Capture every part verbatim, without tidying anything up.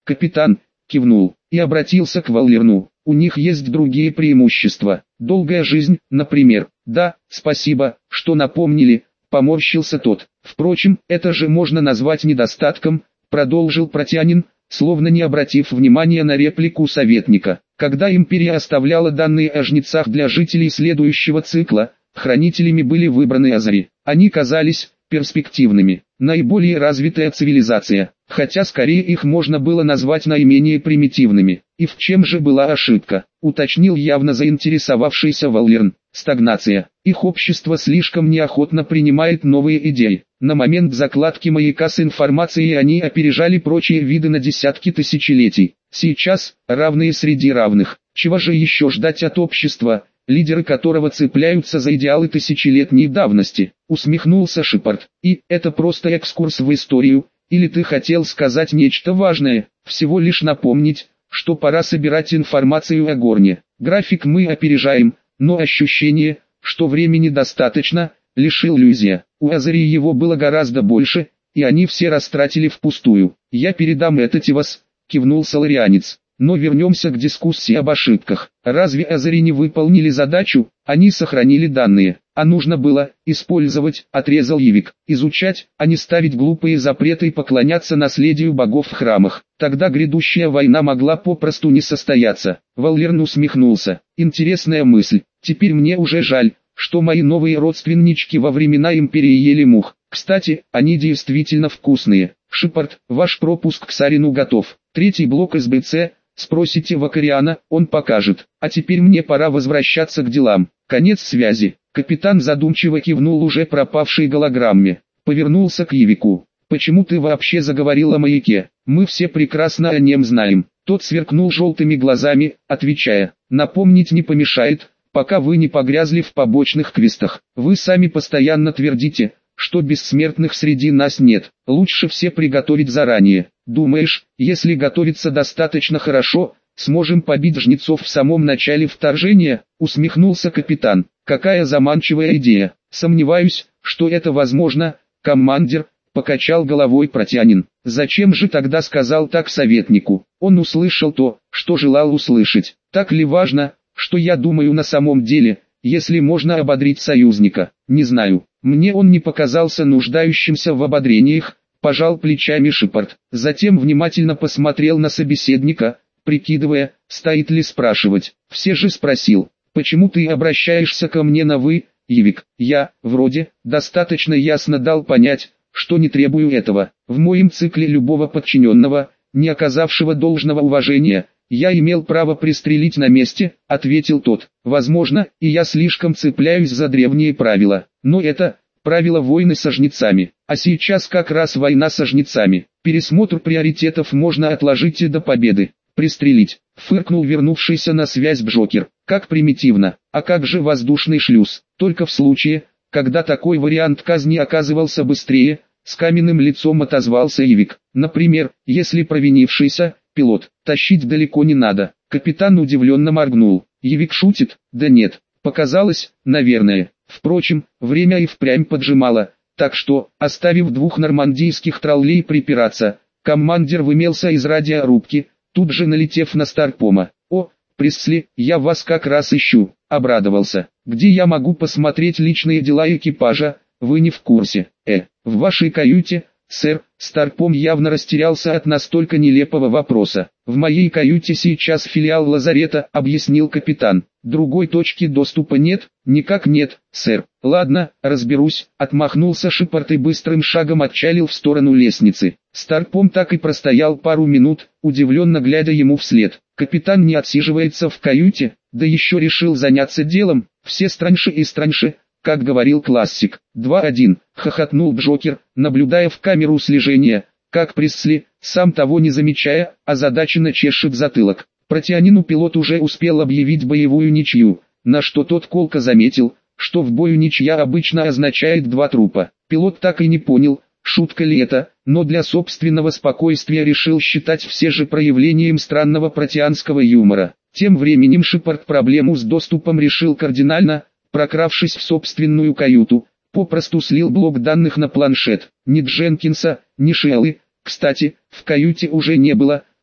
Капитан кивнул и обратился к Валлерну. У них есть другие преимущества. Долгая жизнь, например. Да, спасибо, что напомнили, поморщился тот. Впрочем, это же можно назвать недостатком, продолжил Протянин, словно не обратив внимания на реплику советника. Когда империя оставляла данные о жнецах для жителей следующего цикла, хранителями были выбраны азари. Они казались перспективными, наиболее развитая цивилизация, хотя скорее их можно было назвать наименее примитивными. И в чем же была ошибка, уточнил явно заинтересовавшийся Валлерн. Стагнация. Их общество слишком неохотно принимает новые идеи. На момент закладки маяка с информацией они опережали прочие виды на десятки тысячелетий. Сейчас, равные среди равных. Чего же еще ждать от общества, лидеры которого цепляются за идеалы тысячелетней давности? Усмехнулся Шепард. И это просто экскурс в историю, или ты хотел сказать нечто важное? Всего лишь напомнить, что пора собирать информацию о Горне. График мы опережаем, но ощущение, что времени достаточно, лишь иллюзия. У Азари его было гораздо больше, и они все растратили впустую. Я передам это Тивас, кивнул Соларианец. Но вернемся к дискуссии об ошибках. Разве Азари не выполнили задачу? Они сохранили данные, а нужно было использовать, отрезал Ивик. Изучать, а не ставить глупые запреты и поклоняться наследию богов в храмах. Тогда грядущая война могла попросту не состояться. Валлерн усмехнулся. Интересная мысль. Теперь мне уже жаль, что мои новые родственнички во времена империи ели мух. Кстати, они действительно вкусные. Шепард, ваш пропуск к Сарину готов. Третий блок эс бэ цэ. Спросите Вакариана, он покажет. А теперь мне пора возвращаться к делам. Конец связи. Капитан задумчиво кивнул уже пропавшей голограмме. Повернулся к Ивику. Почему ты вообще заговорил о маяке? Мы все прекрасно о нем знаем. Тот сверкнул желтыми глазами, отвечая. Напомнить не помешает, пока вы не погрязли в побочных квестах. Вы сами постоянно твердите, что бессмертных среди нас нет. Лучше все приготовить заранее. Думаешь, если готовиться достаточно хорошо, сможем побить жнецов в самом начале вторжения? Усмехнулся капитан. Какая заманчивая идея. Сомневаюсь, что это возможно, командир, покачал головой Протянин. Зачем же тогда сказал так советнику? Он услышал то, что желал услышать. Так ли важно, что я думаю на самом деле, если можно ободрить союзника? Не знаю. Мне он не показался нуждающимся в ободрениях, пожал плечами Шепард. Затем внимательно посмотрел на собеседника, прикидывая, стоит ли спрашивать. Все же спросил, почему ты обращаешься ко мне на «вы», Ивик? Я, вроде, достаточно ясно дал понять, что не требую этого. В моем цикле любого подчиненного, не оказавшего должного уважения, я имел право пристрелить на месте, ответил тот. Возможно, и я слишком цепляюсь за древние правила, но это правила войны со жнецами. А сейчас как раз война со жнецами. Пересмотр приоритетов можно отложить и до победы. Пристрелить, фыркнул вернувшийся на связь Джокер. Как примитивно. А как же воздушный шлюз? Только в случае, когда такой вариант казни оказывался быстрее, с каменным лицом отозвался Ивик. Например, если провинившийся пилот, тащить далеко не надо. Капитан удивленно моргнул. Ивик шутит? Да нет, показалось, наверное. Впрочем, время и впрямь поджимало, так что, оставив двух нормандийских троллей припираться, командир вымелся из радиорубки, тут же налетев на Старпома. «О, Пресли, я вас как раз ищу», — обрадовался. «Где я могу посмотреть личные дела экипажа? Вы не в курсе?» «Э, в вашей каюте, сэр». Старпом явно растерялся от настолько нелепого вопроса. «В моей каюте сейчас филиал лазарета», — объяснил капитан. «Другой точки доступа нет?» «Никак нет, сэр». «Ладно, разберусь», — отмахнулся Шепард и быстрым шагом отчалил в сторону лестницы. Старпом так и простоял пару минут, удивленно глядя ему вслед. Капитан не отсиживается в каюте, да еще решил заняться делом. Все страньше и страньше, как говорил классик. два один, хохотнул Джокер, наблюдая в камеру слежения, как Пресли, сам того не замечая, озадаченно чешет затылок. Протянину пилот уже успел объявить боевую ничью, на что тот колко заметил, что в бою ничья обычно означает два трупа. Пилот так и не понял, шутка ли это, но для собственного спокойствия решил считать все же проявлением странного протеанского юмора. Тем временем Шепард проблему с доступом решил кардинально, прокравшись в собственную каюту, попросту слил блок данных на планшет. Ни Дженкинса, ни Шеллы, кстати, в каюте уже не было,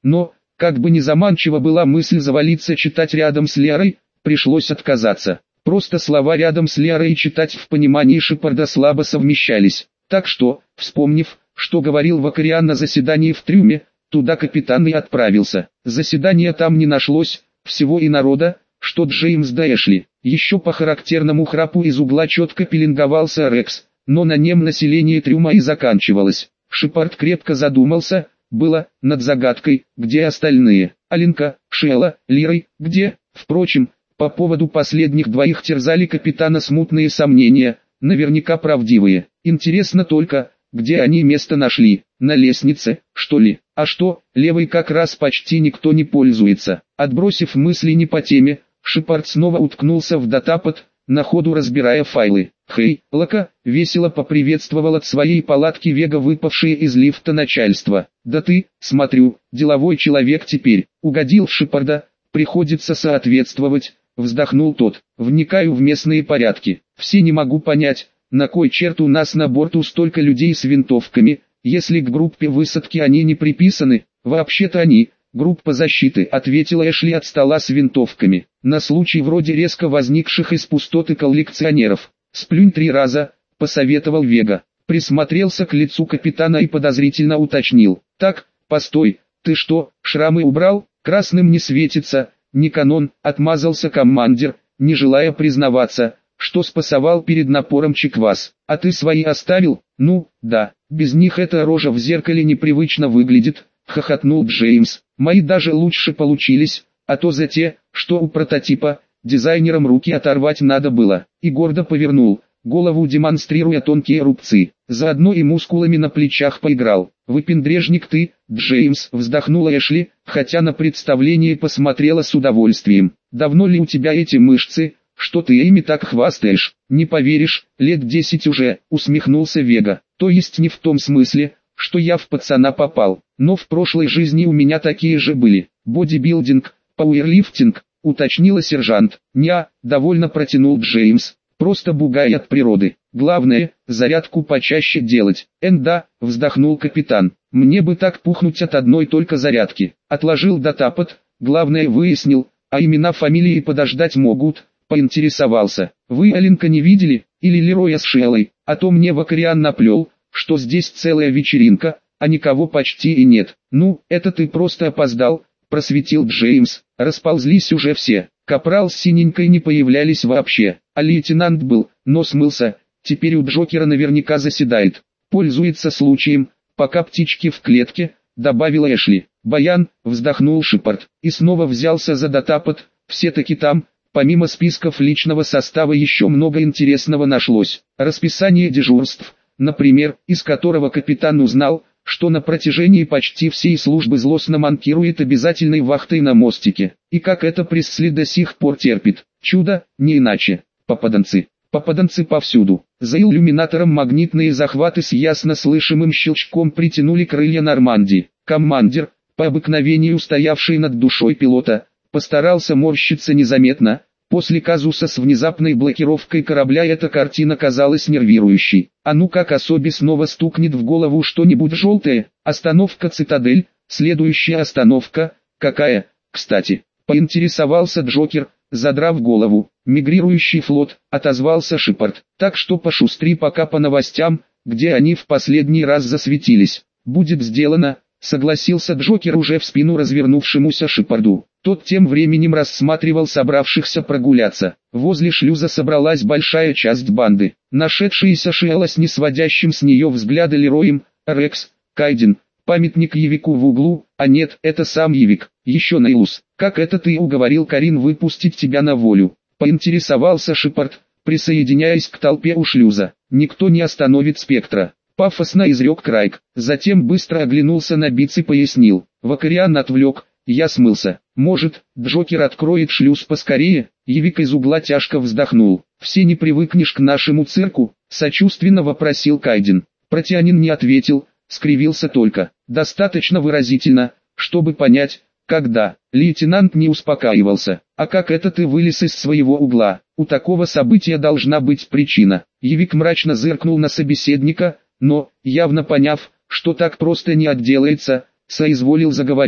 но, как бы ни заманчива была мысль завалиться читать рядом с Лерой, пришлось отказаться. Просто слова рядом с Лерой и читать в понимании Шепарда слабо совмещались. Так что, вспомнив, что говорил Вакариан на заседании в трюме, туда капитан и отправился. Заседания там не нашлось, всего и народа, что Джеймс да Эшли. Еще по характерному храпу из угла четко пеленговался Рекс, но на нем население трюма и заканчивалось. Шепард крепко задумался, было, над загадкой, где остальные. Аленка, Шелла, Лирой, где? Впрочем, по поводу последних двоих терзали капитана смутные сомнения, наверняка правдивые. Интересно только, где они место нашли, на лестнице, что ли? А что, левой как раз почти никто не пользуется. Отбросив мысли не по теме, Шепард снова уткнулся в датапад, на ходу разбирая файлы. «Хей, Лока!» — весело поприветствовал от своей палатки Вега выпавшее из лифта начальство. «Да ты, смотрю, деловой человек теперь, угодил в Шепарда, приходится соответствовать», — вздохнул тот. «Вникаю в местные порядки. Все не могу понять, на кой черт у нас на борту столько людей с винтовками, если к группе высадки они не приписаны. Вообще-то они, группа защиты», — ответила Эшли от стола с винтовками. «На случай вроде резко возникших из пустоты коллекционеров. Сплюнь три раза», — посоветовал Вега. Присмотрелся к лицу капитана и подозрительно уточнил. «Так, постой, ты что, шрамы убрал? Красным не светится, не канон», — отмазался командир, не желая признаваться, что спасовал перед напором чеквас. «А ты свои оставил?» «Ну, да, без них эта рожа в зеркале непривычно выглядит», — хохотнул Джеймс. «Мои даже лучше получились, а то за те, что у прототипа, дизайнерам руки оторвать надо было». И гордо повернул голову, демонстрируя тонкие рубцы. Заодно и мускулами на плечах поиграл. «Выпендрежник ты, Джеймс», — вздохнула Эшли, хотя на представление посмотрела с удовольствием. «Давно ли у тебя эти мышцы, что ты ими так хвастаешь?» «Не поверишь, лет десять уже», — усмехнулся Вега. «То есть не в том смысле, что я в пацана попал, но в прошлой жизни у меня такие же были. Бодибилдинг, пауэрлифтинг», — уточнила сержант. «Неа», — довольно протянул Джеймс. «Просто бугай от природы. Главное, зарядку почаще делать». «Энда», — вздохнул капитан. «Мне бы так пухнуть от одной только зарядки». Отложил датапад, главное выяснил, а имена фамилии подождать могут. Поинтересовался. «Вы Аленка не видели, или Лероя с Шеллой? А то мне Вакариан наплел, что здесь целая вечеринка, а никого почти и нет». «Ну, это ты просто опоздал», — просветил Джеймс. «Расползлись уже все. Капрал с синенькой не появлялись вообще, а лейтенант был, но смылся, теперь у Джокера наверняка заседает. Пользуется случаем, пока птички в клетке», — добавила Эшли. «Баян», — вздохнул Шепард, и снова взялся за датапад. «Все-таки там, помимо списков личного состава, еще много интересного нашлось. Расписание дежурств, например, из которого капитан узнал, что на протяжении почти всей службы злостно манкирует обязательной вахтой на мостике. И как это Пресли до сих пор терпит. Чудо, не иначе. Попаданцы. Попаданцы повсюду. За иллюминатором магнитные захваты с ясно слышимым щелчком притянули крылья Нормандии. Командир, по обыкновению стоявший над душой пилота, постарался морщиться незаметно. После казуса с внезапной блокировкой корабля эта картина казалась нервирующей. А ну как особе снова стукнет в голову что-нибудь желтое. Остановка «Цитадель», следующая остановка, какая, кстати, поинтересовался Джокер, задрав голову. «Мигрирующий флот», отозвался Шепард. «Так что пошустри пока по новостям, где они в последний раз засветились». «Будет сделано», согласился Джокер уже в спину развернувшемуся Шепарду. Тот тем временем рассматривал собравшихся прогуляться. Возле шлюза собралась большая часть банды. Нашедшиеся Шелла с несводящим с нее взгляда Лероем, Рекс, Кайден, памятник Явику в углу, а нет, это сам Явик, еще Нейлус. «Как это ты уговорил Карин выпустить тебя на волю?» Поинтересовался Шепард, присоединяясь к толпе у шлюза. «Никто не остановит Спектра», пафосно изрек Крайк. Затем быстро оглянулся на Битц и пояснил. Вакариан отвлек. «Я смылся. Может, Джокер откроет шлюз поскорее?» Явик из угла тяжко вздохнул. «Все не привыкнешь к нашему цирку?» Сочувственно вопросил Кайден. Протеанин не ответил, скривился только. Достаточно выразительно, чтобы понять, когда. Лейтенант не успокаивался. «А как это ты вылез из своего угла? У такого события должна быть причина». Явик мрачно зыркнул на собеседника, но, явно поняв, что так просто не отделается, соизволил заговорить.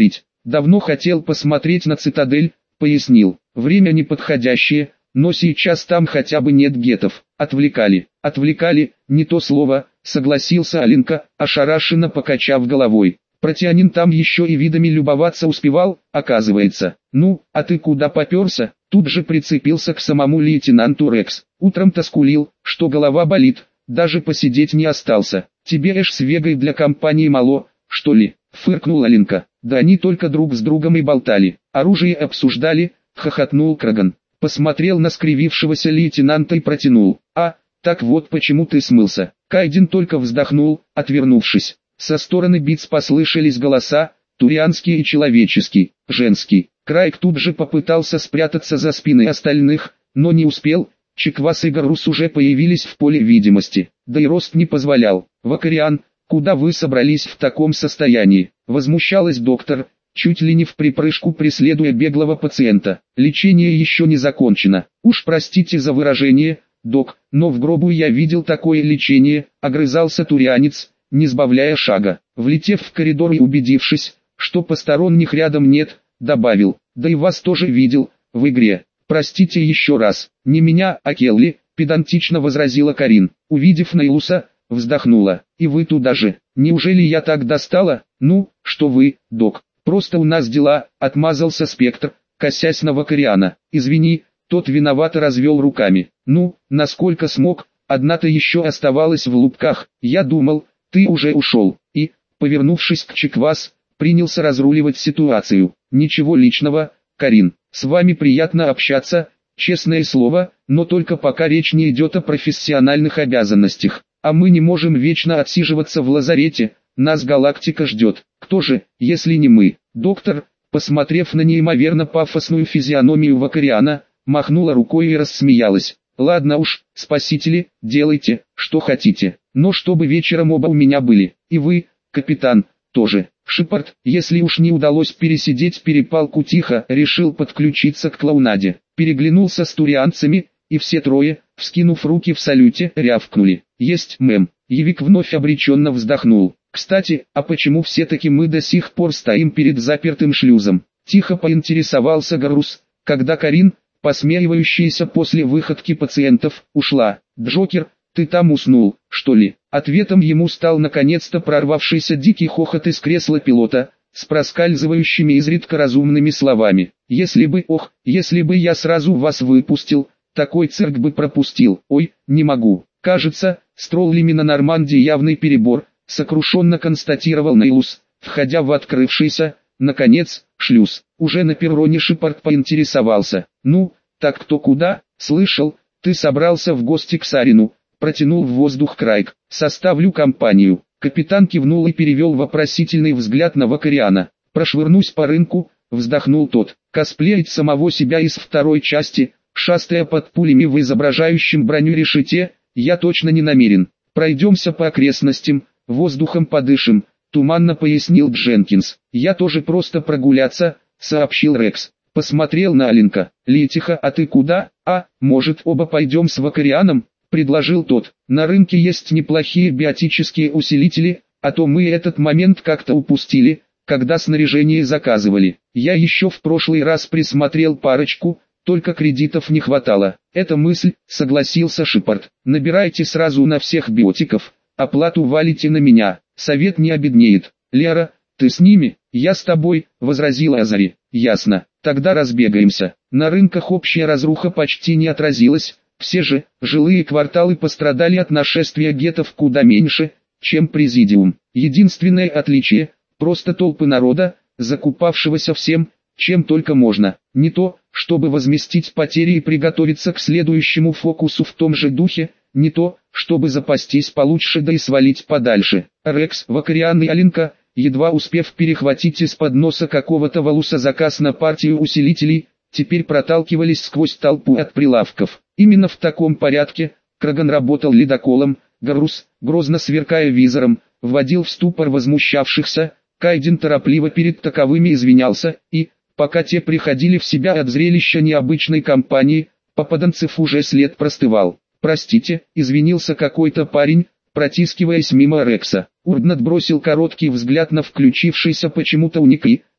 Давно хотел посмотреть на цитадель, пояснил. Время неподходящее, но сейчас там хотя бы нет гетов. Отвлекали, отвлекали, не то слово, согласился Аленка, ошарашенно покачав головой. Протянин там еще и видами любоваться успевал, оказывается. Ну, а ты куда попёрся? Тут же прицепился к самому лейтенанту Рекс. Утром-то скулил, что голова болит, даже посидеть не остался. Тебе эш с Вегой для компании мало, что ли? Фыркнул Аленка. Да они только друг с другом и болтали. Оружие обсуждали, хохотнул Краган. Посмотрел на скривившегося лейтенанта и протянул. А, так вот почему ты смылся. Кайден только вздохнул, отвернувшись. Со стороны Биц послышались голоса, турианский и человеческий, женский. Крайк тут же попытался спрятаться за спиной остальных, но не успел. Чиквас и Гарус уже появились в поле видимости, да и рост не позволял. Вакариан, куда вы собрались в таком состоянии? Возмущалась доктор, чуть ли не в припрыжку преследуя беглого пациента. Лечение еще не закончено. Уж простите за выражение, док, но в гробу я видел такое лечение, огрызался турианец, не сбавляя шага. Влетев в коридор и убедившись, что посторонних рядом нет, добавил, да и вас тоже видел, в игре. Простите еще раз, не меня, а Келли, педантично возразила Карин. Увидев Нейлуса, вздохнула. И вы туда же. Неужели я так достала? Ну, что вы, док, просто у нас дела, отмазался Спектр, косясь на Вакариана. Извини, тот виновато развел руками. Ну, насколько смог, одна-то еще оставалась в лупках. Я думал, ты уже ушел. И, повернувшись к Чиквас, принялся разруливать ситуацию. Ничего личного, Карин, с вами приятно общаться, честное слово, но только пока речь не идет о профессиональных обязанностях. А мы не можем вечно отсиживаться в лазарете, нас галактика ждет. Кто же, если не мы? Доктор, посмотрев на неимоверно пафосную физиономию Вакариана, махнула рукой и рассмеялась. Ладно уж, спасители, делайте, что хотите, но чтобы вечером оба у меня были, и вы, капитан, тоже. Шепард, если уж не удалось пересидеть перепалку тихо, решил подключиться к клоунаде. Переглянулся с турианцами, и все трое, вскинув руки в салюте, рявкнули. Есть, мэм. Явик вновь обреченно вздохнул. Кстати, а почему все-таки мы до сих пор стоим перед запертым шлюзом? Тихо поинтересовался Гарус, когда Карин, посмеивающаяся после выходки пациентов, ушла. Джокер, ты там уснул, что ли? Ответом ему стал наконец-то прорвавшийся дикий хохот из кресла пилота, с проскальзывающими изредка разумными словами. Если бы, ох, если бы я сразу вас выпустил, такой цирк бы пропустил. Ой, не могу. Кажется, с троллями на Нормандии явный перебор, сокрушенно констатировал Нейлус, входя в открывшийся, наконец, шлюз. Уже на перроне Шепард поинтересовался. Ну, так кто куда? Слышал, ты собрался в гости к Сарину. Протянул в воздух Крайк. Составлю компанию. Капитан кивнул и перевел вопросительный взгляд на Вакариана. Прошвырнусь по рынку, вздохнул тот. Косплеить самого себя из второй части, шастая под пулями в изображающем броню решете, я точно не намерен. Пройдемся по окрестностям, воздухом подышим, туманно пояснил Дженкинс. Я тоже просто прогуляться, сообщил Рекс. Посмотрел на Аленка. Летиха, а ты куда? А, может оба пойдем с Вакарианом? Предложил тот. На рынке есть неплохие биотические усилители, а то мы этот момент как-то упустили, когда снаряжение заказывали. Я еще в прошлый раз присмотрел парочку, только кредитов не хватало. Эта мысль, согласился Шепард. Набирайте сразу на всех биотиков, оплату валите на меня, совет не обеднеет. Лера, ты с ними? Я с тобой, возразила Азари. Ясно, тогда разбегаемся. На рынках общая разруха почти не отразилась. Все же, жилые кварталы пострадали от нашествия гетов куда меньше, чем Президиум. Единственное отличие – просто толпы народа, закупавшегося всем, чем только можно. Не то, чтобы возместить потери и приготовиться к следующему фокусу в том же духе, не то, чтобы запастись получше да и свалить подальше. Рекс, Вакариан и Аленка, едва успев перехватить из-под носа какого-то валуса заказ на партию усилителей, теперь проталкивались сквозь толпу от прилавков. Именно в таком порядке Краган работал ледоколом. Гарус, грозно сверкая визором, вводил в ступор возмущавшихся. Кайден торопливо перед таковыми извинялся, и, пока те приходили в себя от зрелища необычной компании, попаданцев уже след простывал. «Простите», — извинился какой-то парень, протискиваясь мимо Рекса. Урднат бросил короткий взгляд на включившийся почему-то уник и,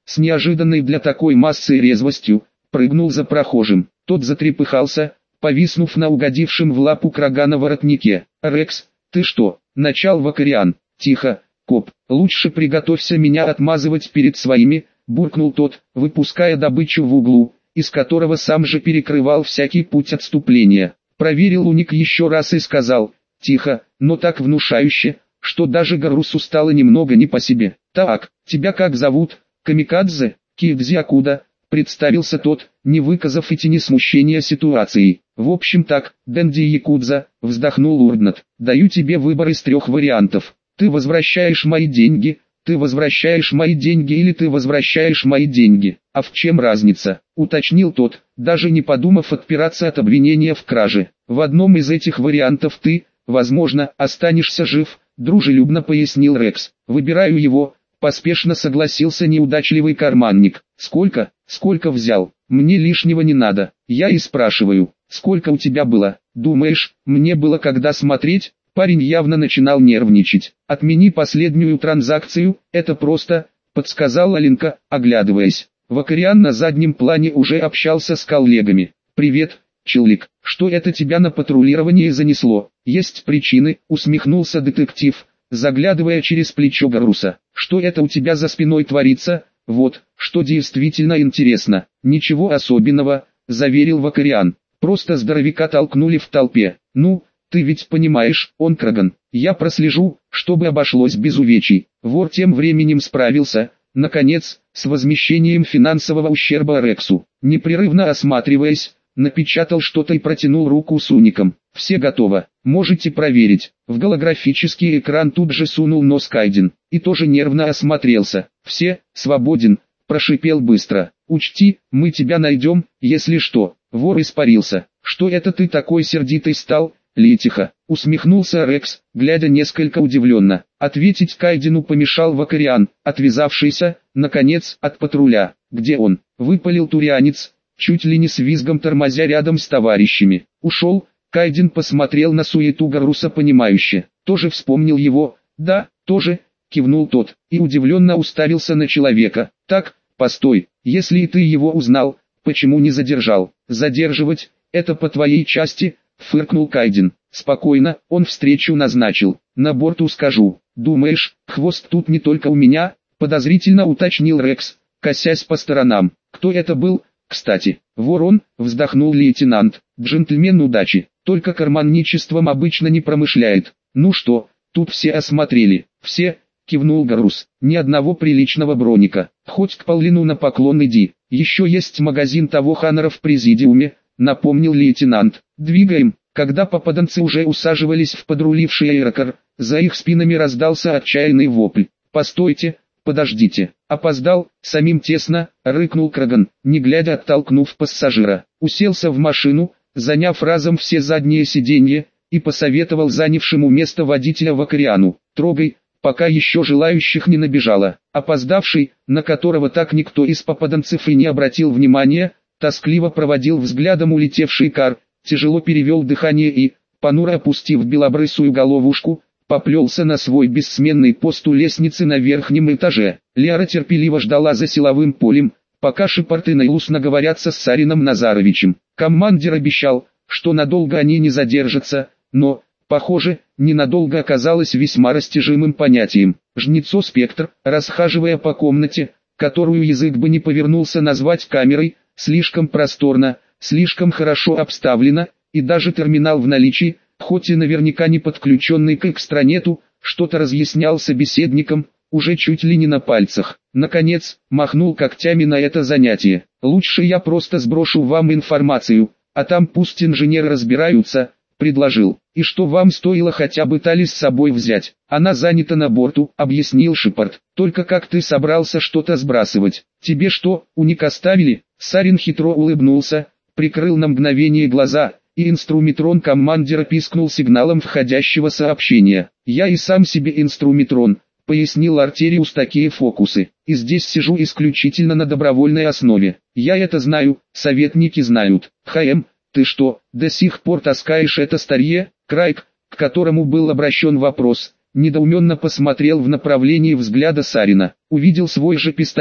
с неожиданной для такой массы резвостью, прыгнул за прохожим. Тот затрепыхался, повиснув на угодившем в лапу Крагана воротнике. «Рекс, ты что?» — начал Вакариан. «Тихо, коп, лучше приготовься меня отмазывать перед своими», — буркнул тот, выпуская добычу в углу, из которого сам же перекрывал всякий путь отступления. Проверил уник еще раз и сказал: «Тихо, но так внушающе, что даже Гарусу стало немного не по себе». «Так, тебя как зовут?» «Камикадзе, Кидзиакуда», — представился тот, не выказав и тени смущения ситуацией. «В общем так, Дэнди Якудза», — вздохнул Урднат, — «даю тебе выбор из трех вариантов. Ты возвращаешь мои деньги, ты возвращаешь мои деньги или ты возвращаешь мои деньги». «А в чем разница?» — уточнил тот, даже не подумав отпираться от обвинения в краже. «В одном из этих вариантов ты, возможно, останешься жив», — дружелюбно пояснил Рекс. «Выбираю его», — поспешно согласился неудачливый карманник. «Сколько? Сколько взял? Мне лишнего не надо. Я и спрашиваю, сколько у тебя было? Думаешь, мне было когда смотреть?» Парень явно начинал нервничать. «Отмени последнюю транзакцию, это просто», — подсказала Ленка, оглядываясь. Вакариан на заднем плане уже общался с коллегами. «Привет, Челик, что это тебя на патрулирование занесло?» «Есть причины», — усмехнулся детектив, заглядывая через плечо Гаруса. «Что это у тебя за спиной творится?» «Вот, что действительно интересно». «Ничего особенного», — заверил Вакариан. «Просто здоровяка толкнули в толпе. Ну, ты ведь понимаешь, он Краган. Я прослежу, чтобы обошлось без увечий». Вор тем временем справился, наконец, с возмещением финансового ущерба Рексу. Непрерывно осматриваясь, напечатал что-то и протянул руку с уником. «Все готово, можете проверить». В голографический экран тут же сунул нос Кайден, и тоже нервно осмотрелся. «Все, свободен», — прошипел быстро. «Учти, мы тебя найдем, если что». Вор испарился. «Что это ты такой сердитый стал, Летиха?» — усмехнулся Рекс, глядя несколько удивленно. Ответить Кайдену помешал Вакариан, отвязавшийся, наконец, от патруля. «Где он?» — выпалил турианец, чуть ли не с визгом тормозя рядом с товарищами. «Ушел». Кайден посмотрел на суету Гаруса понимающе. «Тоже вспомнил его?» «Да, тоже», — кивнул тот, и удивленно уставился на человека. «Так, постой, если и ты его узнал, почему не задержал?» «Задерживать, это по твоей части», — фыркнул Кайден. «Спокойно, он встречу назначил. На борту скажу». «Думаешь, хвост тут не только у меня?» — подозрительно уточнил Рекс, косясь по сторонам. «Кто это был, кстати?» «Ворон», — вздохнул лейтенант, — «джентльмен удачи, только карманничеством обычно не промышляет». «Ну что, тут все осмотрели?» «Все», — кивнул Гарус, — «ни одного приличного броника. Хоть к Паулину на поклон иди. Еще есть магазин того Ханнера в президиуме», — напомнил лейтенант. «Двигаем». Когда попаданцы уже усаживались в подруливший аэрокар, за их спинами раздался отчаянный вопль. «Постойте, подождите, опоздал, самим тесно», — рыкнул Краган, не глядя оттолкнув пассажира. Уселся в машину, заняв разом все задние сиденья, и посоветовал занявшему место водителя Вакариану: «Трогай, пока еще желающих не набежало». Опоздавший, на которого так никто из попаданцев и не обратил внимания, тоскливо проводил взглядом улетевший кар, тяжело перевел дыхание и, понуро опустив белобрысую головушку, поплелся на свой бессменный пост у лестницы на верхнем этаже. Лиара терпеливо ждала за силовым полем, пока Шепард и Нейлус наговорятся с Сарином Назаровичем. Командир обещал, что надолго они не задержатся, но, похоже, ненадолго оказалось весьма растяжимым понятием. Жнецо Спектр, расхаживая по комнате, которую язык бы не повернулся назвать камерой, слишком просторно, слишком хорошо обставлено, и даже терминал в наличии, хоть и наверняка не подключенный к экстранету, что-то разъяснял собеседникам, уже чуть ли не на пальцах. Наконец, махнул когтями на это занятие. «Лучше я просто сброшу вам информацию, а там пусть инженеры разбираются», — предложил. «И что вам стоило хотя бы Талис с собой взять? Она занята на борту», — объяснил Шепард. «Только как ты собрался что-то сбрасывать? Тебе что, уник оставили?» Сарин хитро улыбнулся, прикрыл на мгновение глаза, и инструмитрон командира пискнул сигналом входящего сообщения. «Я и сам себе инструмитрон», — пояснил Артериус, — «такие фокусы. И здесь сижу исключительно на добровольной основе. Я это знаю, советники знают. ХМ, ты что, до сих пор таскаешь это старье?» Крайк, к которому был обращен вопрос, недоуменно посмотрел в направлении взгляда Сарина. Увидел свой же пистолет,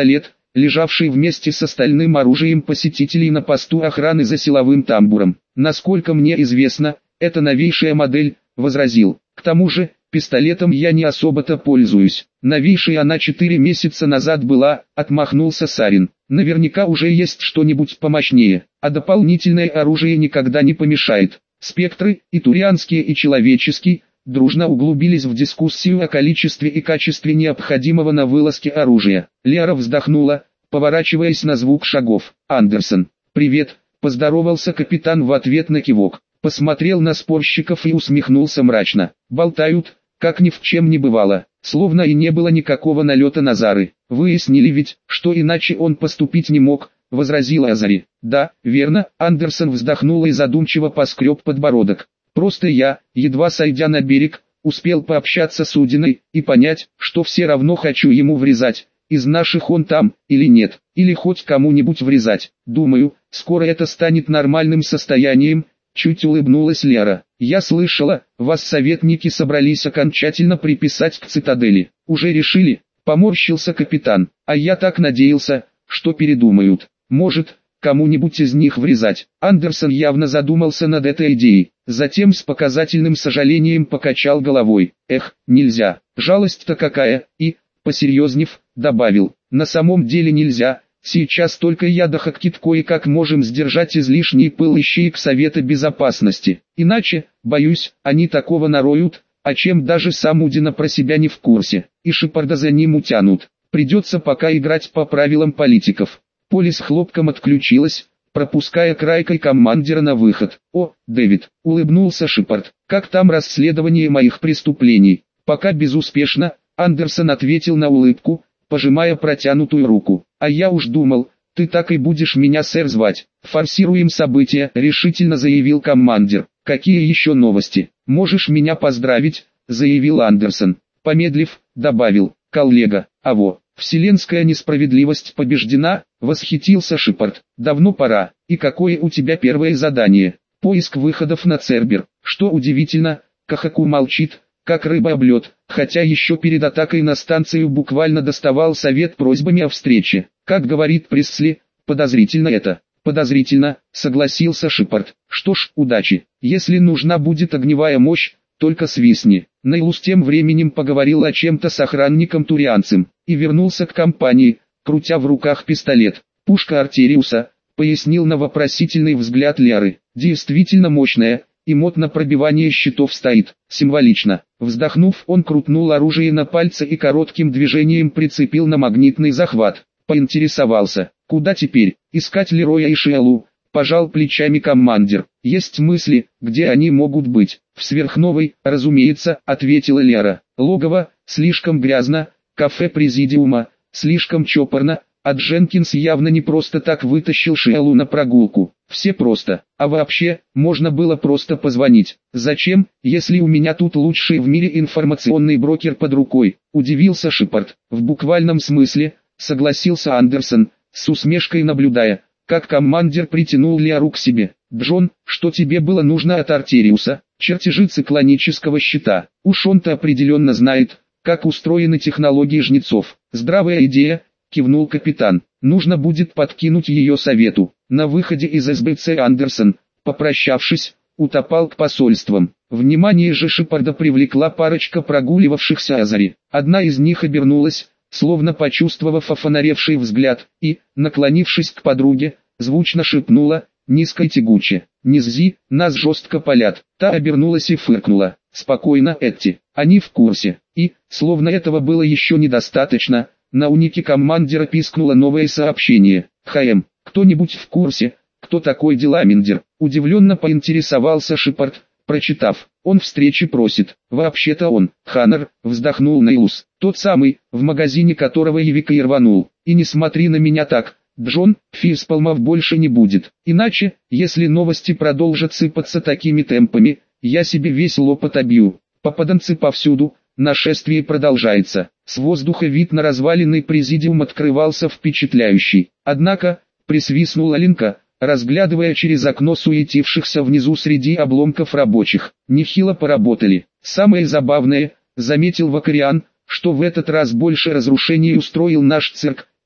лежавший вместе с остальным оружием посетителей на посту охраны за силовым тамбуром. «Насколько мне известно, это новейшая модель», — возразил. «К тому же, пистолетом я не особо-то пользуюсь. Новейшей она четыре месяца назад была», — отмахнулся Сарин. «Наверняка уже есть что-нибудь помощнее, а дополнительное оружие никогда не помешает». Спектры, и турианские, и человеческий, дружно углубились в дискуссию о количестве и качестве необходимого на вылазке оружия. Лера вздохнула, поворачиваясь на звук шагов. «Андерсон, привет», — поздоровался капитан в ответ на кивок. Посмотрел на спорщиков и усмехнулся мрачно. «Болтают, как ни в чем не бывало, словно и не было никакого налета на Зары. Выяснили ведь, что иначе он поступить не мог», — возразила Азари. «Да, верно», — Андерсон вздохнул и задумчиво поскреб подбородок. «Просто я, едва сойдя на берег, успел пообщаться с Удиной и понять, что все равно хочу ему врезать, из наших он там, или нет, или хоть кому-нибудь врезать. Думаю, скоро это станет нормальным состоянием», — чуть улыбнулась Лера. «Я слышала, вас советники собрались окончательно приписать к цитадели. Уже решили?» — поморщился капитан. «А я так надеялся, что передумают. Может, кому-нибудь из них врезать». Андерсон явно задумался над этой идеей, затем с показательным сожалением покачал головой. «Эх, нельзя, жалость-то какая», и, посерьезнев, добавил: «На самом деле нельзя, сейчас только я да Хаккит кое-как можем сдержать излишний пыл ищеек Совета Безопасности, иначе, боюсь, они такого нароют, о чем даже сам Удина про себя не в курсе, и Шепарда за ним утянут. Придется пока играть по правилам политиков». Поле с хлопком отключилось, пропуская крайкой командира на выход. «О, Дэвид», — улыбнулся Шепард, — «как там расследование моих преступлений?» «Пока безуспешно», — Андерсон ответил на улыбку, пожимая протянутую руку. «А я уж думал, ты так и будешь меня сэр звать». «Форсируем события», — решительно заявил командир. «Какие еще новости?» «Можешь меня поздравить», — заявил Андерсон. Помедлив, добавил: «Коллега, аво, вселенская несправедливость побеждена», — восхитился Шепард. «Давно пора. И какое у тебя первое задание?» «Поиск выходов на Цербер». «Что удивительно, Кахаку молчит, как рыба об лед, хотя еще перед атакой на станцию буквально доставал совет просьбами о встрече. Как говорит Пресли, подозрительно это». «Подозрительно», — согласился Шепард. «Что ж, удачи. Если нужна будет огневая мощь, только свистни». Нейлус тем временем поговорил о чем-то с охранником-турианцем и вернулся к компании, крутя в руках пистолет. «Пушка Артериуса», — пояснил на вопросительный взгляд Леры. «Действительно мощная, и мод на пробивание щитов стоит. Символично». Вздохнув, он крутнул оружие на пальце и коротким движением прицепил на магнитный захват. Поинтересовался: «Куда теперь? Искать Лероя и Шиэлу?» Пожал плечами командир. «Есть мысли, где они могут быть?» «В Сверхновой, разумеется», — ответила Лера. «Логово, слишком грязно, кафе Президиума, слишком чопорно, а Дженкинс явно не просто так вытащил Шиэлу на прогулку. Все просто. А вообще, можно было просто позвонить. Зачем, если у меня тут лучший в мире информационный брокер под рукой?» Удивился Шепард. «В буквальном смысле», — согласился Андерсон, с усмешкой наблюдая, как командир притянул Леру к себе. «Джон, что тебе было нужно от Артериуса?» «Чертежи циклонического щита. Уж он-то определенно знает, как устроены технологии жнецов». «Здравая идея», — кивнул капитан. «Нужно будет подкинуть ее совету». На выходе из эс бэ цэ Андерсон, попрощавшись, утопал к посольствам. Внимание же Шепарда привлекла парочка прогуливавшихся Азари. Одна из них обернулась, словно почувствовав офонаревший взгляд, и, наклонившись к подруге, звучно шепнула, низко и тягуче: «Низзи, нас жестко палят». Та обернулась и фыркнула: «Спокойно, Этти, они в курсе». И, словно этого было еще недостаточно, на унике командира пискнуло новое сообщение: «ХМ, кто-нибудь в курсе, кто такой Деламиндер?» Удивленно поинтересовался Шепард, прочитав. «Он встречи просит». «Вообще-то он, Ханнер», вздохнул Нейлус, «тот самый, в магазине которого Евика и рванул. И не смотри на меня так, Джон, фейспалмов больше не будет. Иначе, если новости продолжат сыпаться такими темпами, я себе весь лоб отобью. Попаданцы повсюду, нашествие продолжается». С воздуха вид на разваленный президиум открывался впечатляющий. Однако, присвистнула Линка, разглядывая через окно суетившихся внизу среди обломков рабочих. «Нехило поработали. Самое забавное, — заметил Вакариан, — что в этот раз больше разрушений устроил наш цирк,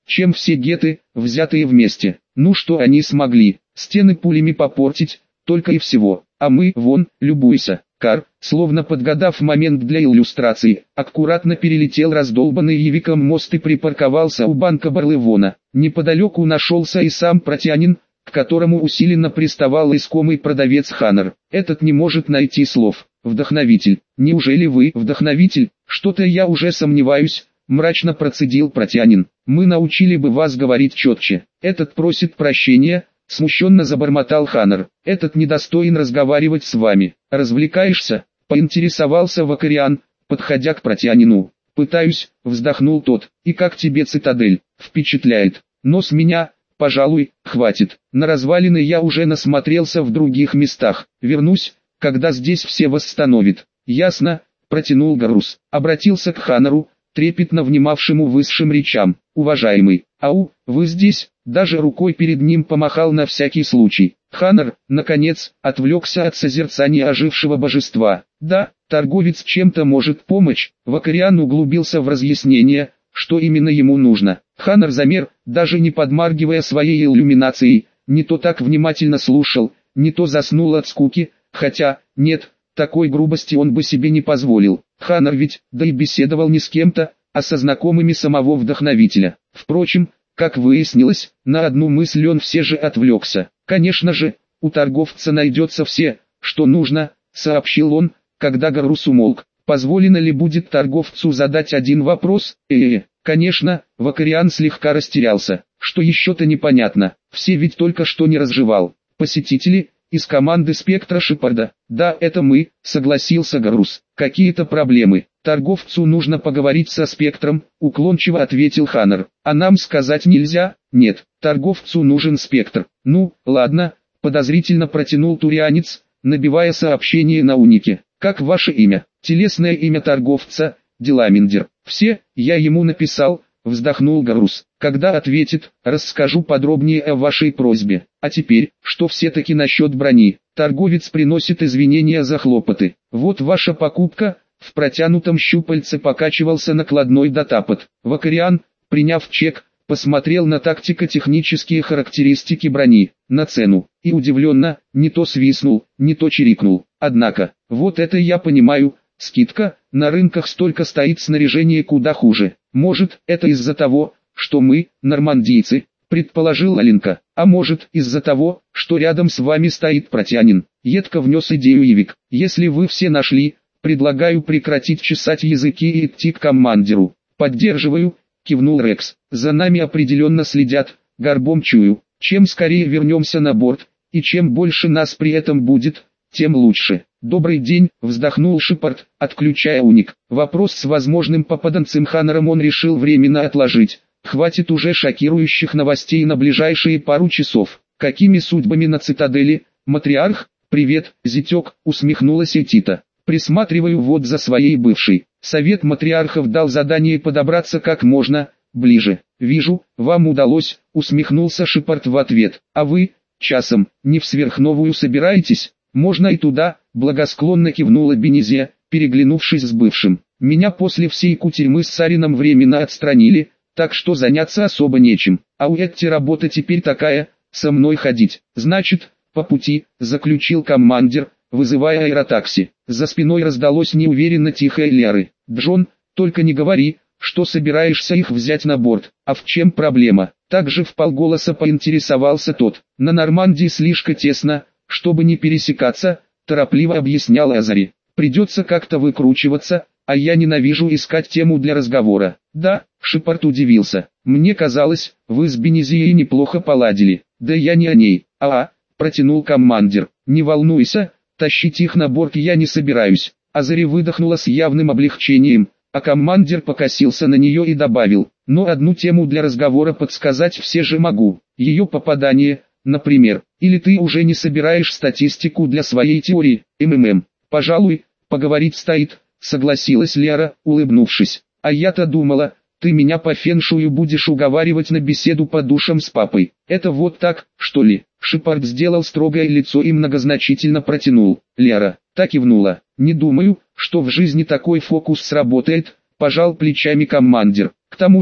чем все геты, взятые вместе. Ну что они смогли? Стены пулями попортить, только и всего. А мы, вон, любуйся. Кар, словно подгадав момент для иллюстрации, аккуратно перелетел раздолбанный Евиком мост и припарковался у банка Барлевона. Неподалеку нашелся и сам Протянин, к которому усиленно приставал искомый продавец Ханнер. Этот не может найти слов. Вдохновитель. Неужели вы вдохновитель? Что-то я уже сомневаюсь, мрачно процедил Протянин. Мы научили бы вас говорить четче. Этот просит прощения. Смущенно забормотал Ханнер. Этот недостоин разговаривать с вами. Развлекаешься? Поинтересовался Вакариан, подходя к Протянину. Пытаюсь, вздохнул тот. И как тебе цитадель? Впечатляет. Но с меня, пожалуй, хватит. На развалины я уже насмотрелся в других местах. Вернусь, когда здесь все восстановит. Ясно, протянул Гарус. Обратился к Ханнеру, трепетно внимавшему высшим речам. Уважаемый, ау, вы здесь? Даже рукой перед ним помахал на всякий случай. Ханнер, наконец, отвлекся от созерцания ожившего божества. Да, торговец чем-то может помочь. Вакариан углубился в разъяснение, что именно ему нужно. Ханнер замер, даже не подмаргивая своей иллюминацией, не то так внимательно слушал, не то заснул от скуки, хотя, нет, такой грубости он бы себе не позволил. Ханнер ведь, да и беседовал не с кем-то, а со знакомыми самого вдохновителя. Впрочем, как выяснилось, на одну мысль он все же отвлекся. Конечно же, у торговца найдется все, что нужно, сообщил он, когда Гарус умолк. Позволено ли будет торговцу задать один вопрос? Э-э, конечно, Вакариан слегка растерялся. Что еще-то непонятно, все ведь только что не разжевал. Посетители из команды Спектра Шепарда. Да, это мы, согласился Гарус. Какие-то проблемы. Торговцу нужно поговорить со Спектром, уклончиво ответил Ханнер. А нам сказать нельзя? Нет, торговцу нужен Спектр. Ну, ладно, подозрительно протянул турианец, набивая сообщение на унике. Как ваше имя? Телесное имя торговца, Деламиндер. Все, я ему написал, вздохнул Гарус. Когда ответит, расскажу подробнее о вашей просьбе. А теперь, что все-таки насчет брони? Торговец приносит извинения за хлопоты. Вот ваша покупка. В протянутом щупальце покачивался накладной датапад. Вакариан, приняв чек, посмотрел на тактико-технические характеристики брони, на цену, и удивленно, не то свистнул, не то чирикнул. Однако, вот это я понимаю, скидка, на рынках столько стоит снаряжение куда хуже. Может, это из-за того, что мы, нормандийцы, предположил Аленка, а может, из-за того, что рядом с вами стоит Протянин. Едко внес идею Евик. Если вы все нашли, предлагаю прекратить чесать языки и идти к командиру. Поддерживаю, кивнул Рекс. За нами определенно следят, горбом чую. Чем скорее вернемся на борт, и чем больше нас при этом будет, тем лучше. Добрый день, вздохнул Шепард, отключая уник. Вопрос с возможным попаданцем Ханнером он решил временно отложить. Хватит уже шокирующих новостей на ближайшие пару часов. Какими судьбами на цитадели, матриарх? Привет, зятек, усмехнулась Этита. Присматриваю вот за своей бывшей. Совет матриархов дал задание подобраться как можно ближе. Вижу, вам удалось, усмехнулся Шепард в ответ. А вы, часом, не в сверхновую собираетесь? Можно и туда, благосклонно кивнула Бенезия, переглянувшись с бывшим. Меня после всей кутерьмы с Сарином временно отстранили, так что заняться особо нечем. А у Этти работа теперь такая, со мной ходить. Значит, по пути, заключил командир, вызывая аэротакси. За спиной раздалось неуверенно тихое Леры. «Джон, только не говори, что собираешься их взять на борт. А в чем проблема?» Также вполголоса поинтересовался тот. «На Нормандии слишком тесно, чтобы не пересекаться», торопливо объяснял Азари. «Придется как-то выкручиваться, а я ненавижу искать тему для разговора». «Да», Шепард удивился. «Мне казалось, вы с Бенезией неплохо поладили». «Да я не о ней, а, -а протянул командир. «Не волнуйся, тащить их на борт я не собираюсь». Азари выдохнула с явным облегчением, а командир покосился на нее и добавил: «Но одну тему для разговора подсказать все же могу. Ее попадание, например. Или ты уже не собираешь статистику для своей теории, МММ?» «Пожалуй, поговорить стоит», согласилась Лера, улыбнувшись. «А я-то думала, ты меня по феншую будешь уговаривать на беседу по душам с папой. Это вот так, что ли?» Шепард сделал строгое лицо и многозначительно протянул. Лера так кивнула. «Не думаю, что в жизни такой фокус сработает», пожал плечами командир. «К тому же,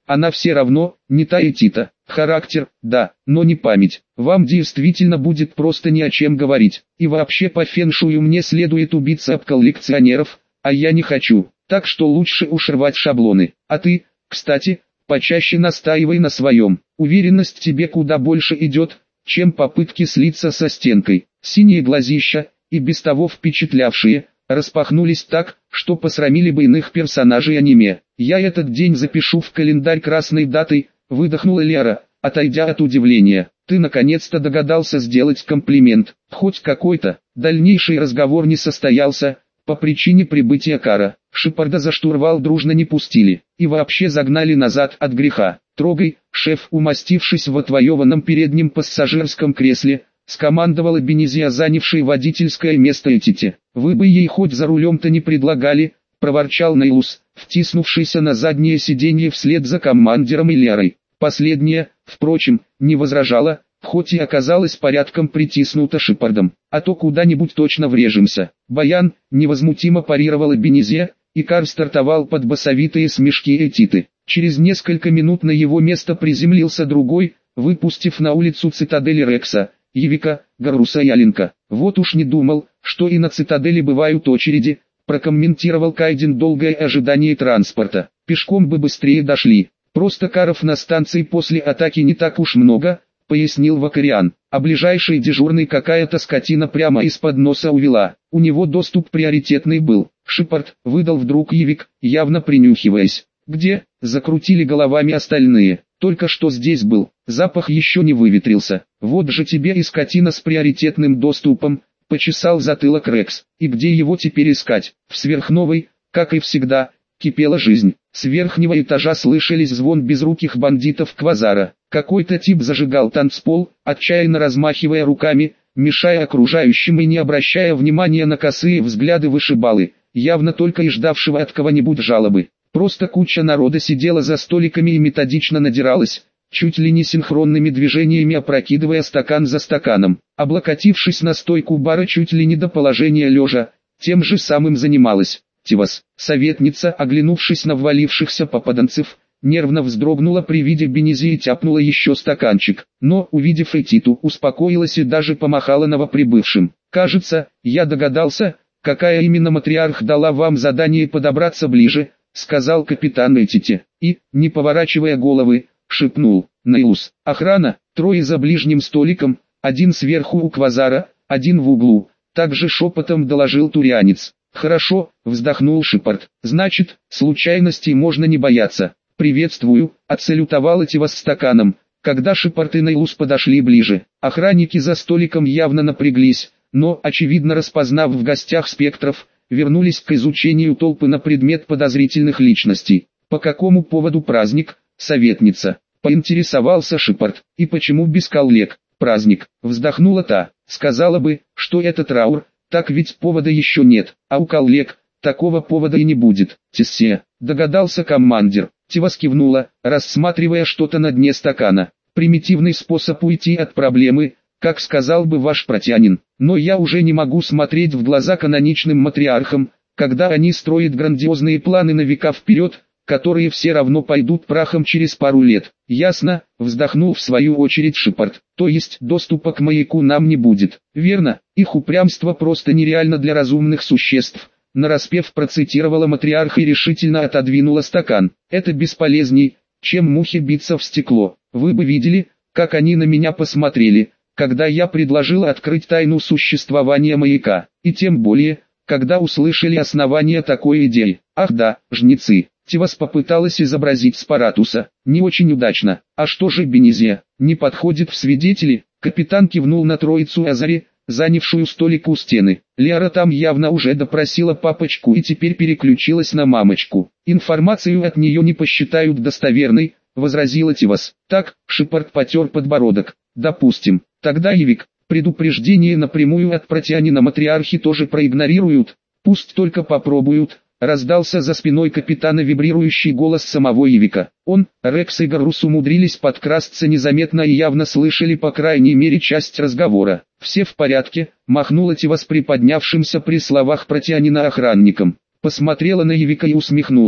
она все равно, не та Этита. Характер, да, но не память. Вам действительно будет просто ни о чем говорить. И вообще по фэншую мне следует убиться об коллекционеров, а я не хочу. Так что лучше уж рвать шаблоны. А ты, кстати, почаще настаивай на своем. Уверенность тебе куда больше идет, чем попытки слиться со стенкой. Синие глазища, и без того впечатлявшие, распахнулись так, что посрамили бы иных персонажей аниме. «Я этот день запишу в календарь красной датой», — выдохнула Лера, отойдя от удивления. «Ты наконец-то догадался сделать комплимент, хоть какой-то». Дальнейший разговор не состоялся, по причине прибытия Кара. Шепарда за штурвал дружно не пустили, и вообще загнали назад от греха. «Трогай, шеф», умастившись в отвоеванном переднем пассажирском кресле, скомандовала Бенезия, занявшей водительское место Этите. «Вы бы ей хоть за рулем-то не предлагали», — проворчал Нейлус, втиснувшийся на заднее сиденье вслед за командиром и Лерой. Последняя, впрочем, не возражала, хоть и оказалась порядком притиснута Шепардом. «А то куда-нибудь точно врежемся». «Баян», — невозмутимо парировала Бенезия, и Кар стартовал под басовитые смешки Этиты. Через несколько минут на его место приземлился другой, выпустив на улицу цитадели Рекса, Евика, Гаруса и Аленка. «Вот уж не думал, что и на цитадели бывают очереди», — прокомментировал Кайден долгое ожидание транспорта. «Пешком бы быстрее дошли. Просто каров на станции после атаки не так уж много», — пояснил Вакариан. «А ближайший дежурный какая-то скотина прямо из-под носа увела. У него доступ приоритетный был». «Шепард», — выдал вдруг Евик, явно принюхиваясь. «Где?» — закрутили головами остальные. «Только что здесь был, запах еще не выветрился». «Вот же тебе и скотина с приоритетным доступом», — почесал затылок Рекс. «И где его теперь искать?» В сверхновой, как и всегда, кипела жизнь. С верхнего этажа слышались звон безруких бандитов Квазара. Какой-то тип зажигал танцпол, отчаянно размахивая руками, мешая окружающим и не обращая внимания на косые взгляды вышибалы, явно только и ждавшего от кого-нибудь жалобы. Просто куча народа сидела за столиками и методично надиралась, чуть ли не синхронными движениями опрокидывая стакан за стаканом. Облокотившись на стойку бара чуть ли не до положения лежа, тем же самым занималась Тивас. Советница, оглянувшись на ввалившихся попаданцев, нервно вздрогнула при виде Бенезии и тяпнула еще стаканчик, но, увидев Этиту, успокоилась и даже помахала новоприбывшим. «Кажется, я догадался, какая именно матриарх дала вам задание подобраться ближе», — сказал капитан Этите, и, не поворачивая головы, шепнул: «Нейлус, охрана, трое за ближним столиком, один сверху у Квазара, один в углу», — также шепотом доложил турианец. «Хорошо», — вздохнул Шепард, — «значит, случайностей можно не бояться». «Приветствую», — отсалютовал Этивас стаканом, когда Шепард и Нейлус подошли ближе. Охранники за столиком явно напряглись, но, очевидно распознав в гостях спектров, вернулись к изучению толпы на предмет подозрительных личностей. «По какому поводу праздник, советница?» — поинтересовался Шепард. «И почему без коллег?» «Праздник», — вздохнула та. «Сказала бы, что это траур, так ведь повода еще нет, а у коллег такого повода и не будет». «Тессе», — догадался командир. Тивас кивнула, рассматривая что-то на дне стакана. «Примитивный способ уйти от проблемы, как сказал бы ваш протянин. Но я уже не могу смотреть в глаза каноничным матриархам, когда они строят грандиозные планы на века вперед, которые все равно пойдут прахом через пару лет». «Ясно», — вздохнул в свою очередь Шепард. «То есть доступа к маяку нам не будет». «Верно, их упрямство просто нереально для разумных существ», — нараспев процитировала матриарха и решительно отодвинула стакан. «Это бесполезней, чем мухи биться в стекло. Вы бы видели, как они на меня посмотрели, когда я предложила открыть тайну существования маяка, и тем более, когда услышали основание такой идеи. Ах да, жнецы». Тивас попыталась изобразить Спаратуса. «Не очень удачно. А что же Бенезия? Не подходит в свидетели?» Капитан кивнул на троицу Азари, занявшую столик у стены. Лера там явно уже допросила папочку и теперь переключилась на мамочку. «Информацию от нее не посчитают достоверной», — возразила Тивас. «Так», — Шепард потер подбородок. «Допустим. Тогда Евик, предупреждение напрямую от протянина матриархи тоже проигнорируют. Пусть только попробуют». Раздался за спиной капитана вибрирующий голос самого Евика. Он, Рекс и Гарус умудрились подкрасться незаметно и явно слышали по крайней мере часть разговора. «Все в порядке», — махнула Тивас приподнявшимся при словах протянина охранником. Посмотрела на Евика и усмехнулась.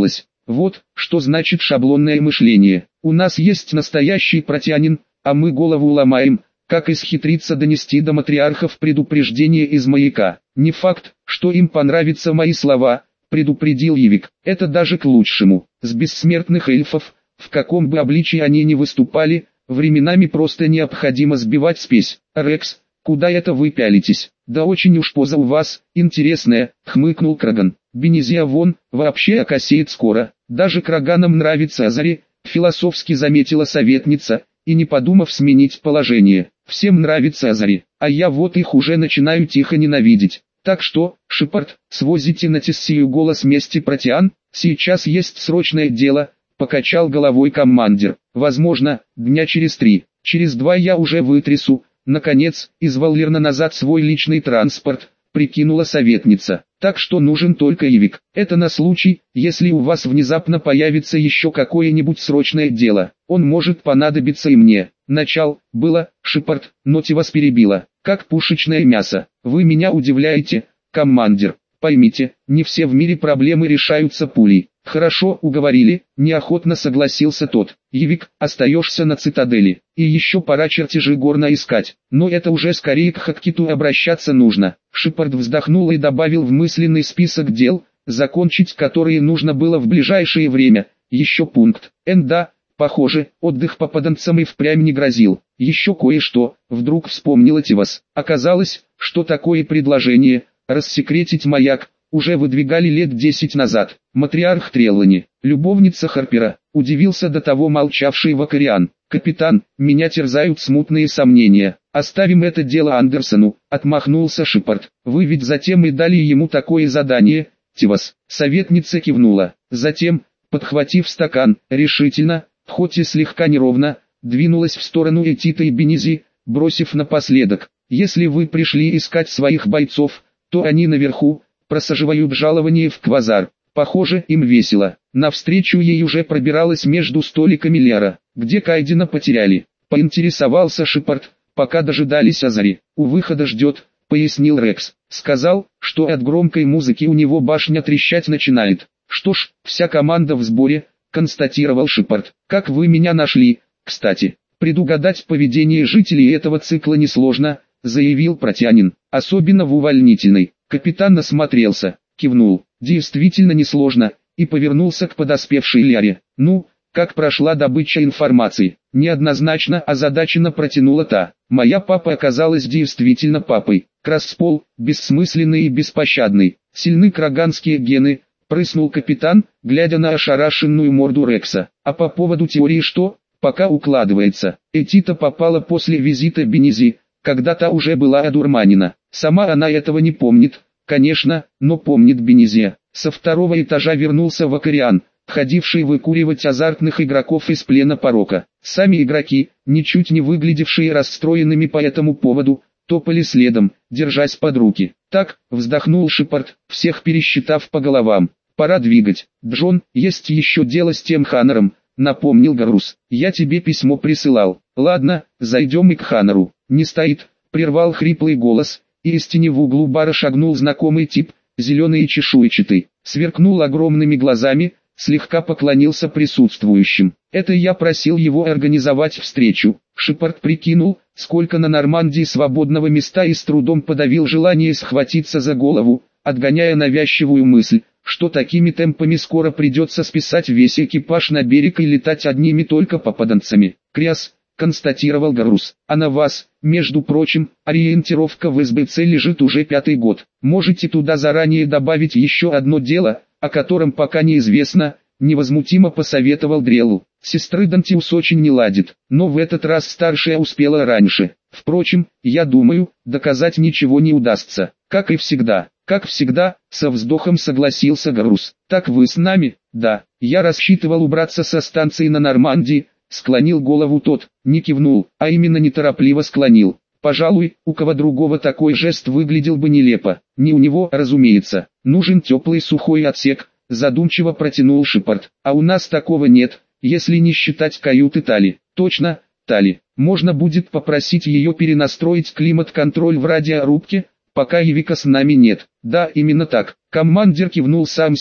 Вот, что значит шаблонное мышление. У нас есть настоящий протянин, а мы голову ломаем, как исхитриться донести до матриархов предупреждение из маяка. Не факт, что им понравятся мои слова, предупредил Евик. Это даже к лучшему. С бессмертных эльфов, в каком бы обличии они ни выступали, временами просто необходимо сбивать спесь. Рекс, куда это вы пялитесь? Да очень уж поза у вас, интересная, хмыкнул Краган. Бенезия вон, вообще окосеет скоро. Даже Краганам нравится Азари, философски заметила советница, и не подумав сменить положение. Всем нравится Азари, а я вот их уже начинаю тихо ненавидеть. Так что, Шепард, свозите на Тессию голос мести Протеан, сейчас есть срочное дело, покачал головой командир. Возможно, дня через три, через два я уже вытрясу, наконец, из Валлерна назад свой личный транспорт, прикинула советница. Так что нужен только Евик. Это на случай, если у вас внезапно появится еще какое-нибудь срочное дело. Он может понадобиться и мне. Начал, было, Шепард, но те вас перебила. Как пушечное мясо. Вы меня удивляете, командир. Поймите, не все в мире проблемы решаются пулей. Хорошо, уговорили, неохотно согласился тот. Евик, остаешься на цитадели. И еще пора чертежи горна искать. Но это уже скорее к Хаккиту обращаться нужно. Шепард вздохнул и добавил в мысленный список дел, закончить которые нужно было в ближайшее время. Еще пункт. Н да, похоже, отдых попаданцам и впрямь не грозил. Еще кое-что, вдруг вспомнила Тивас. Оказалось, что такое предложение, рассекретить маяк, уже выдвигали лет десять назад. Матриарх Треллани, любовница Харпера, удивился до того молчавший Вакариан. «Капитан, меня терзают смутные сомнения. Оставим это дело Андерсону», — отмахнулся Шепард. «Вы ведь затем и дали ему такое задание, Тивас». Советница кивнула. Затем, подхватив стакан, решительно, хоть и слегка неровно, двинулась в сторону Этита и Бенези, бросив напоследок: «Если вы пришли искать своих бойцов, то они наверху, просаживают жалование в квазар». Похоже, им весело. Навстречу ей уже пробиралась между столиками Лера. «Где Кайдена потеряли?» — поинтересовался Шепард, пока дожидались Азари. «У выхода ждет», — пояснил Рекс. «Сказал, что от громкой музыки у него башня трещать начинает». «Что ж, вся команда в сборе», — констатировал Шепард. «Как вы меня нашли, кстати?» «Предугадать поведение жителей этого цикла несложно», — заявил Протянин. «Особенно в увольнительной». Капитан осмотрелся, кивнул. «Действительно несложно», и повернулся к подоспевшей Ляре. «Ну, как прошла добыча информации?» Неоднозначно озадаченно протянула та. «Моя папа оказалась действительно папой. Красспол, бессмысленный и беспощадный. Сильны краганские гены», прыснул капитан, глядя на ошарашенную морду Рекса. «А по поводу теории что?» «Пока укладывается. Этита попала после визита Бенези, когда та уже была одурманена. Сама она этого не помнит, конечно, но помнит Бенезия». Со второго этажа вернулся Вакариан, ходивший выкуривать азартных игроков из плена порока. Сами игроки, ничуть не выглядевшие расстроенными по этому поводу, топали следом, держась под руки. «Так», — вздохнул Шепард, всех пересчитав по головам. «Пора двигать. Джон, есть еще дело с тем Ханнером», — напомнил Гарус. «Я тебе письмо присылал». «Ладно, зайдем и к Ханнеру». «Не стоит», — прервал хриплый голос, и из тени в углу бара шагнул знакомый тип, зеленый и чешуйчатый, сверкнул огромными глазами, слегка поклонился присутствующим. «Это я просил его организовать встречу». Шепард прикинул, сколько на Нормандии свободного места, и с трудом подавил желание схватиться за голову, отгоняя навязчивую мысль, что такими темпами скоро придется списать весь экипаж на берег и летать одними только попаданцами. «Кряс», — констатировал Гарус, — «а на вас, между прочим, ориентировка в эс бэ цэ лежит уже пятый год. Можете туда заранее добавить еще одно дело, о котором пока неизвестно», — невозмутимо посоветовал Дрелу. «Сестры Дантиус очень не ладит, но в этот раз старшая успела раньше. Впрочем, я думаю, доказать ничего не удастся, как и всегда». «Как всегда», — со вздохом согласился Гарус. «Так вы с нами?» «Да, я рассчитывал убраться со станции на Нормандии», — склонил голову тот, не кивнул, а именно неторопливо склонил. Пожалуй, у кого другого такой жест выглядел бы нелепо. Не у него, разумеется. Нужен теплый сухой отсек, задумчиво протянул Шепард. А у нас такого нет, если не считать каюты Тали. Точно, Тали. Можно будет попросить ее перенастроить климат-контроль в радиорубке, пока Евика с нами нет. Да, именно так. Командир кивнул сам себе,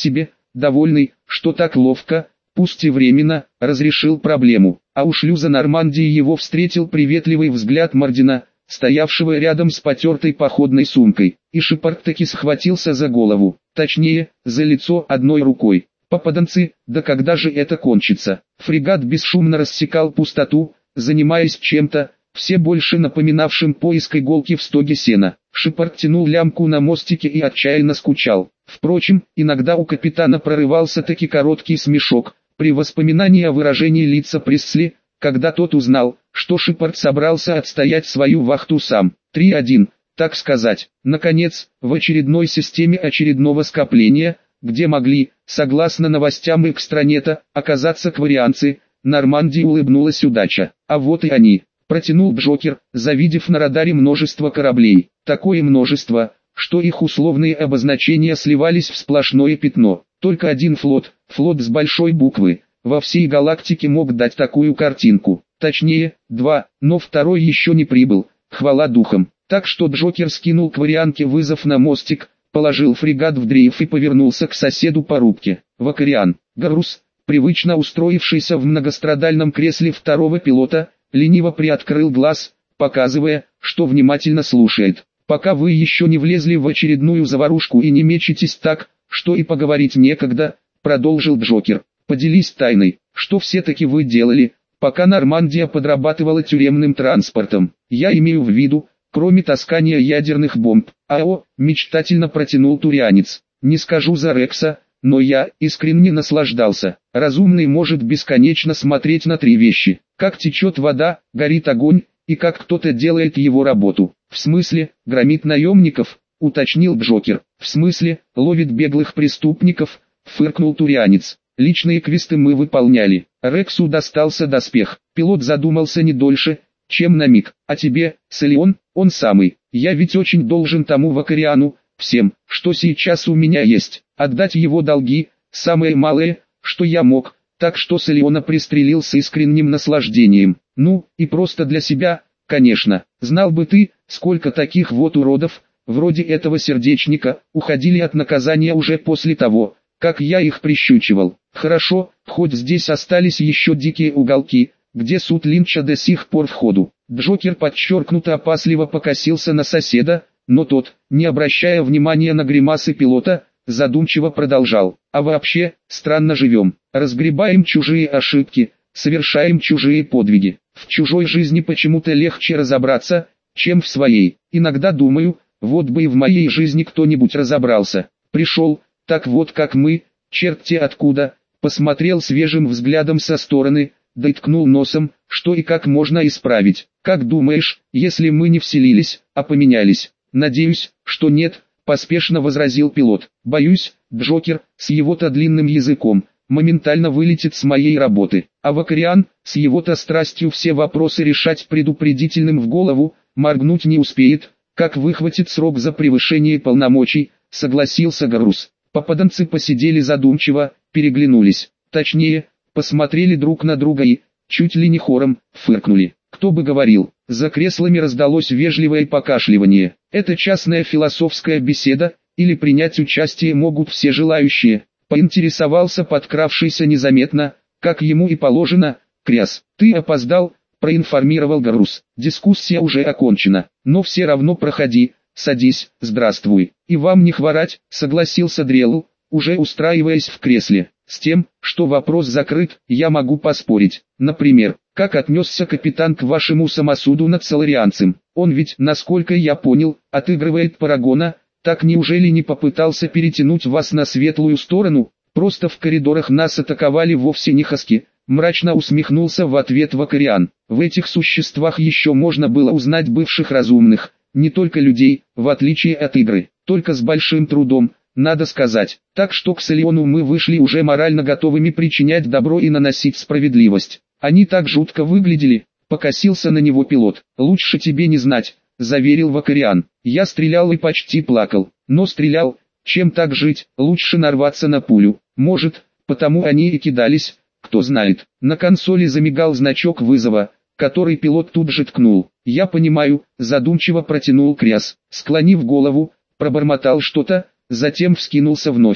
довольный, что так ловко, пусть и временно, разрешил проблему. А у шлюза Нормандии его встретил приветливый взгляд Мардина, стоявшего рядом с потертой походной сумкой, и Шепард таки схватился за голову, точнее, за лицо одной рукой. Попаданцы, да когда же это кончится? Фрегат бесшумно рассекал пустоту, занимаясь чем-то, все больше напоминавшим поиск иголки в стоге сена. Шепард тянул лямку на мостике и отчаянно скучал. Впрочем, иногда у капитана прорывался таки короткий смешок, при воспоминании о выражении лица Пресли, когда тот узнал, что Шепард собрался отстоять свою вахту сам. три один, так сказать. Наконец, в очередной системе очередного скопления, где могли, согласно новостям экстранета, оказаться кварианцы, Нормандии улыбнулась удача. А вот и они, протянул Джокер, завидев на радаре множество кораблей. Такое множество, что их условные обозначения сливались в сплошное пятно. Только один флот, флот с большой буквы, во всей галактике мог дать такую картинку. Точнее, два, но второй еще не прибыл, хвала духам. Так что Джокер скинул кварианке вызов на мостик, положил фрегат в дрейф и повернулся к соседу по рубке. Вакариан, Гарус, привычно устроившийся в многострадальном кресле второго пилота, лениво приоткрыл глаз, показывая, что внимательно слушает. «Пока вы еще не влезли в очередную заварушку и не мечетесь так, что и поговорить некогда», — продолжил Джокер. «Поделись тайной, что все-таки вы делали, пока Нормандия подрабатывала тюремным транспортом. Я имею в виду, кроме таскания ядерных бомб». «Ао», — мечтательно протянул турианец. «Не скажу за Рекса, но я искренне наслаждался. Разумный может бесконечно смотреть на три вещи: как течет вода, горит огонь, и как кто-то делает его работу». «В смысле, громит наемников?» — уточнил Джокер. «В смысле, ловит беглых преступников?» — фыркнул турианец. «Личные квесты мы выполняли. Рексу достался доспех». Пилот задумался не дольше, чем на миг. «А тебе, Селион, он самый. Я ведь очень должен тому Вакариану, всем, что сейчас у меня есть. Отдать его долги, самое малое, что я мог». Так что Селиона пристрелил с искренним наслаждением. Ну, и просто для себя, конечно. Знал бы ты, сколько таких вот уродов, вроде этого сердечника, уходили от наказания уже после того, как я их прищучивал. Хорошо, хоть здесь остались еще дикие уголки, где суд Линча до сих пор в ходу. Джокер подчеркнуто опасливо покосился на соседа, но тот, не обращая внимания на гримасы пилота, задумчиво продолжал. «А вообще, странно живем, разгребаем чужие ошибки, совершаем чужие подвиги. В чужой жизни почему-то легче разобраться, чем в своей. Иногда думаю, вот бы и в моей жизни кто-нибудь разобрался. Пришел, так вот как мы, черт-те откуда, посмотрел свежим взглядом со стороны, да и ткнул носом, что и как можно исправить. Как думаешь, если мы не вселились, а поменялись?» «Надеюсь, что нет», — поспешно возразил пилот. «Боюсь, Джокер, с его-то длинным языком, моментально вылетит с моей работы. А Вакариан, с его-то страстью все вопросы решать предупредительным в голову, моргнуть не успеет, как выхватит срок за превышение полномочий», — согласился Гарус. Попаданцы посидели задумчиво, переглянулись. Точнее, посмотрели друг на друга и, чуть ли не хором, фыркнули. Кто бы говорил, за креслами раздалось вежливое покашливание. «Это частная философская беседа, или принять участие могут все желающие?» Поинтересовался подкравшийся незаметно, как ему и положено, Кряс. «Ты опоздал», — проинформировал Гарус. «Дискуссия уже окончена, но все равно проходи, садись, здравствуй». «И вам не хворать», — согласился Дрелл, уже устраиваясь в кресле. «С тем, что вопрос закрыт, я могу поспорить. Например, как отнесся капитан к вашему самосуду над соларианцем? Он ведь, насколько я понял, отыгрывает Парагона. Так неужели не попытался перетянуть вас на светлую сторону? Просто в коридорах нас атаковали вовсе не хаски», — мрачно усмехнулся в ответ Вакариан. «В этих существах еще можно было узнать бывших разумных, не только людей, в отличие от игры, только с большим трудом, надо сказать. Так что к Селиону мы вышли уже морально готовыми причинять добро и наносить справедливость. Они так жутко выглядели», — покосился на него пилот. «Лучше тебе не знать», — заверил Вакариан. «Я стрелял и почти плакал, но стрелял, чем так жить, лучше нарваться на пулю. Может, потому они и кидались, кто знает». На консоли замигал значок вызова, который пилот тут же ткнул. «Я понимаю», — задумчиво протянул Кряс. Склонив голову, пробормотал что-то, затем вскинулся вновь.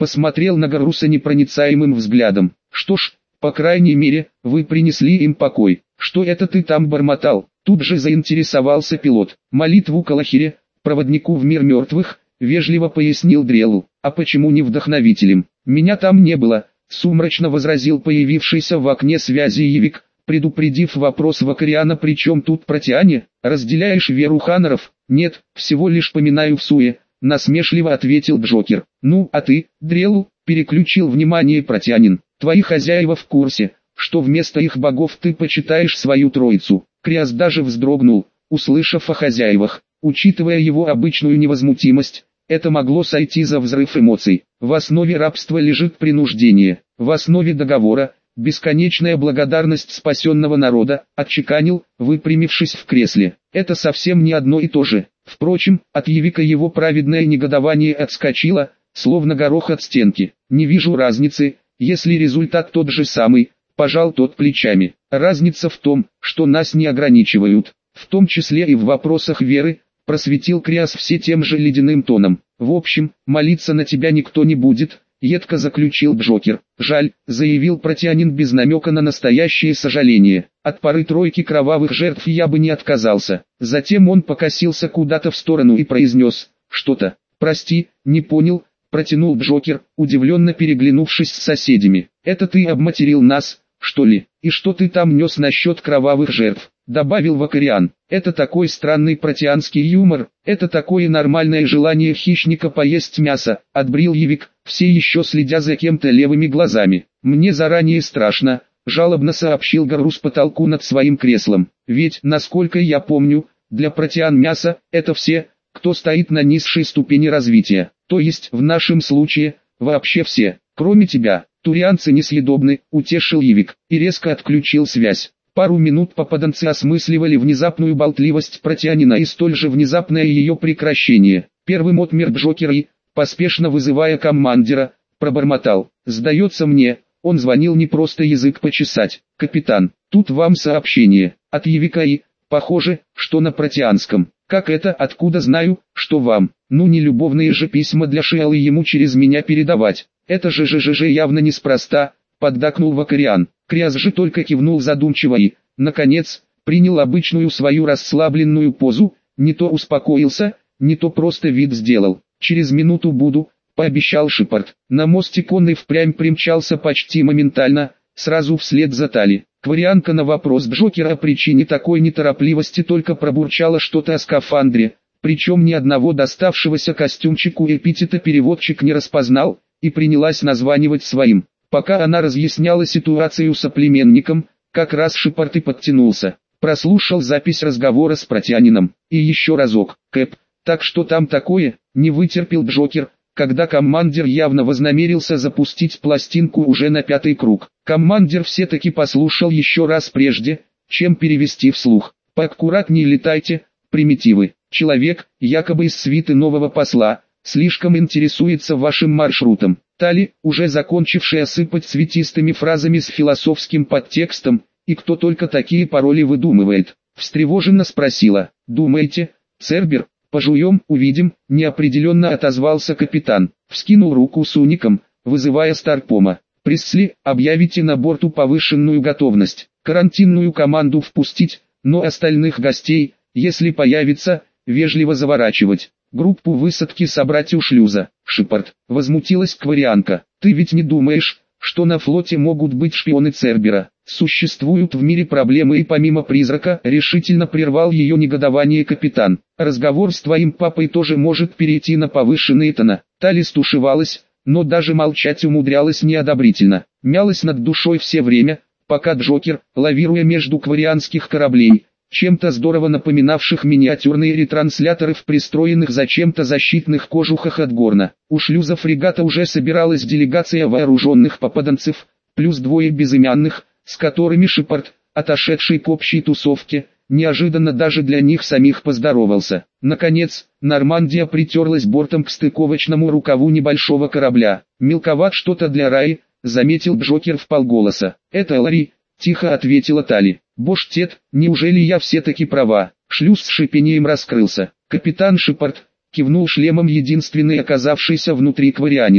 посмотрел на Гарруса непроницаемым взглядом. Что ж, по крайней мере, вы принесли им покой. Что это ты там бормотал? Тут же заинтересовался пилот. Молитву Калахире, проводнику в мир мертвых, вежливо пояснил Дрелу. А почему не вдохновителем? Меня там не было, сумрачно возразил появившийся в окне связи Явик, предупредив вопрос Вакариана. Причем тут Протиане? Разделяешь веру Ханнеров? Нет, всего лишь поминаю в суе, насмешливо ответил Джокер. Ну, а ты, Дрелу, переключил внимание Протианин. Твои хозяева в курсе, что вместо их богов ты почитаешь свою троицу. Криас даже вздрогнул, услышав о хозяевах. Учитывая его обычную невозмутимость, это могло сойти за взрыв эмоций. В основе рабства лежит принуждение, в основе договора – бесконечная благодарность спасенного народа, отчеканил, выпрямившись в кресле. Это совсем не одно и то же. Впрочем, от Явика его праведное негодование отскочило, словно горох от стенки. Не вижу разницы, если результат тот же самый, пожал тот плечами. Разница в том, что нас не ограничивают, в том числе и в вопросах веры, просветил Криас все тем же ледяным тоном. В общем, молиться на тебя никто не будет, едко заключил Джокер. Жаль, заявил Протианин без намека на настоящее сожаление. От пары тройки кровавых жертв я бы не отказался. Затем он покосился куда-то в сторону и произнес что-то. Прости, не понял, протянул Джокер, удивленно переглянувшись с соседями. Это ты обматерил нас, что ли? И что ты там нес насчет кровавых жертв? Добавил Вакариан. Это такой странный протианский юмор, это такое нормальное желание хищника поесть мясо, отбрил Явик, все еще следя за кем-то левыми глазами. Мне заранее страшно, жалобно сообщил Гаррус потолку над своим креслом. Ведь, насколько я помню, для протиан мясо – это все, кто стоит на низшей ступени развития. То есть, в нашем случае, вообще все, кроме тебя. Турианцы несъедобны, утешил Явик, и резко отключил связь. Пару минут попаданцы осмысливали внезапную болтливость Протианина и столь же внезапное ее прекращение. Первым отмер Джокер и, поспешно вызывая командира, пробормотал. «Сдается мне, он звонил не просто язык почесать. Капитан, тут вам сообщение, от Явика и, похоже, что на протианском. Как это, откуда знаю, что вам? Ну не любовные же письма для Шиалы ему через меня передавать. Это же же же же явно неспроста», поддакнул Вакариан. Криас же только кивнул задумчиво и, наконец, принял обычную свою расслабленную позу, не то успокоился, не то просто вид сделал. «Через минуту буду», — пообещал Шепард. На мостик он и впрямь примчался почти моментально, сразу вслед за Тали. Кварианка на вопрос Джокера о причине такой неторопливости только пробурчала что-то о скафандре, причем ни одного доставшегося костюмчику эпитета переводчик не распознал, и принялась названивать своим. Пока она разъясняла ситуацию соплеменникам, как раз Шепард и подтянулся. Прослушал запись разговора с Протианином. И еще разок. Кэп, так что там такое, не вытерпел Джокер, когда командир явно вознамерился запустить пластинку уже на пятый круг. Командир все-таки послушал еще раз прежде, чем перевести вслух. Поаккуратнее летайте, примитивы. Человек, якобы из свиты нового посла, слишком интересуется вашим маршрутом. Тали, уже закончившая сыпать цветистыми фразами с философским подтекстом, и кто только такие пароли выдумывает, встревоженно спросила. «Думаете, Цербер, пожуем, увидим», неопределенно отозвался капитан, вскинул руку с уником, вызывая Старпома. «Пресли, объявите на борту повышенную готовность, карантинную команду впустить, но остальных гостей, если появится, вежливо заворачивать. Группу высадки собрать у шлюза». «Шепард», возмутилась Кварианка, «ты ведь не думаешь, что на флоте могут быть шпионы Цербера? Существуют в мире проблемы и помимо призрака», решительно прервал ее негодование капитан. «Разговор с твоим папой тоже может перейти на повышенный тона». Тали стушевалась, но даже молчать умудрялась неодобрительно. Мялась над душой все время, пока Джокер, лавируя между кварианских кораблей, чем-то здорово напоминавших миниатюрные ретрансляторы в пристроенных зачем-то защитных кожухах от горна. У шлюза фрегата уже собиралась делегация вооруженных попаданцев, плюс двое безымянных, с которыми Шепард, отошедший к общей тусовке, неожиданно даже для них самих поздоровался. Наконец, Нормандия притерлась бортом к стыковочному рукаву небольшого корабля. «Мелковат что-то для Раи», заметил Джокер вполголоса. «Это Ларри», тихо ответила Тали. «Бош-тет, неужели я все-таки права?» Шлюз с шипением раскрылся. Капитан Шепард, кивнул шлемом единственный оказавшийся внутри кварианец.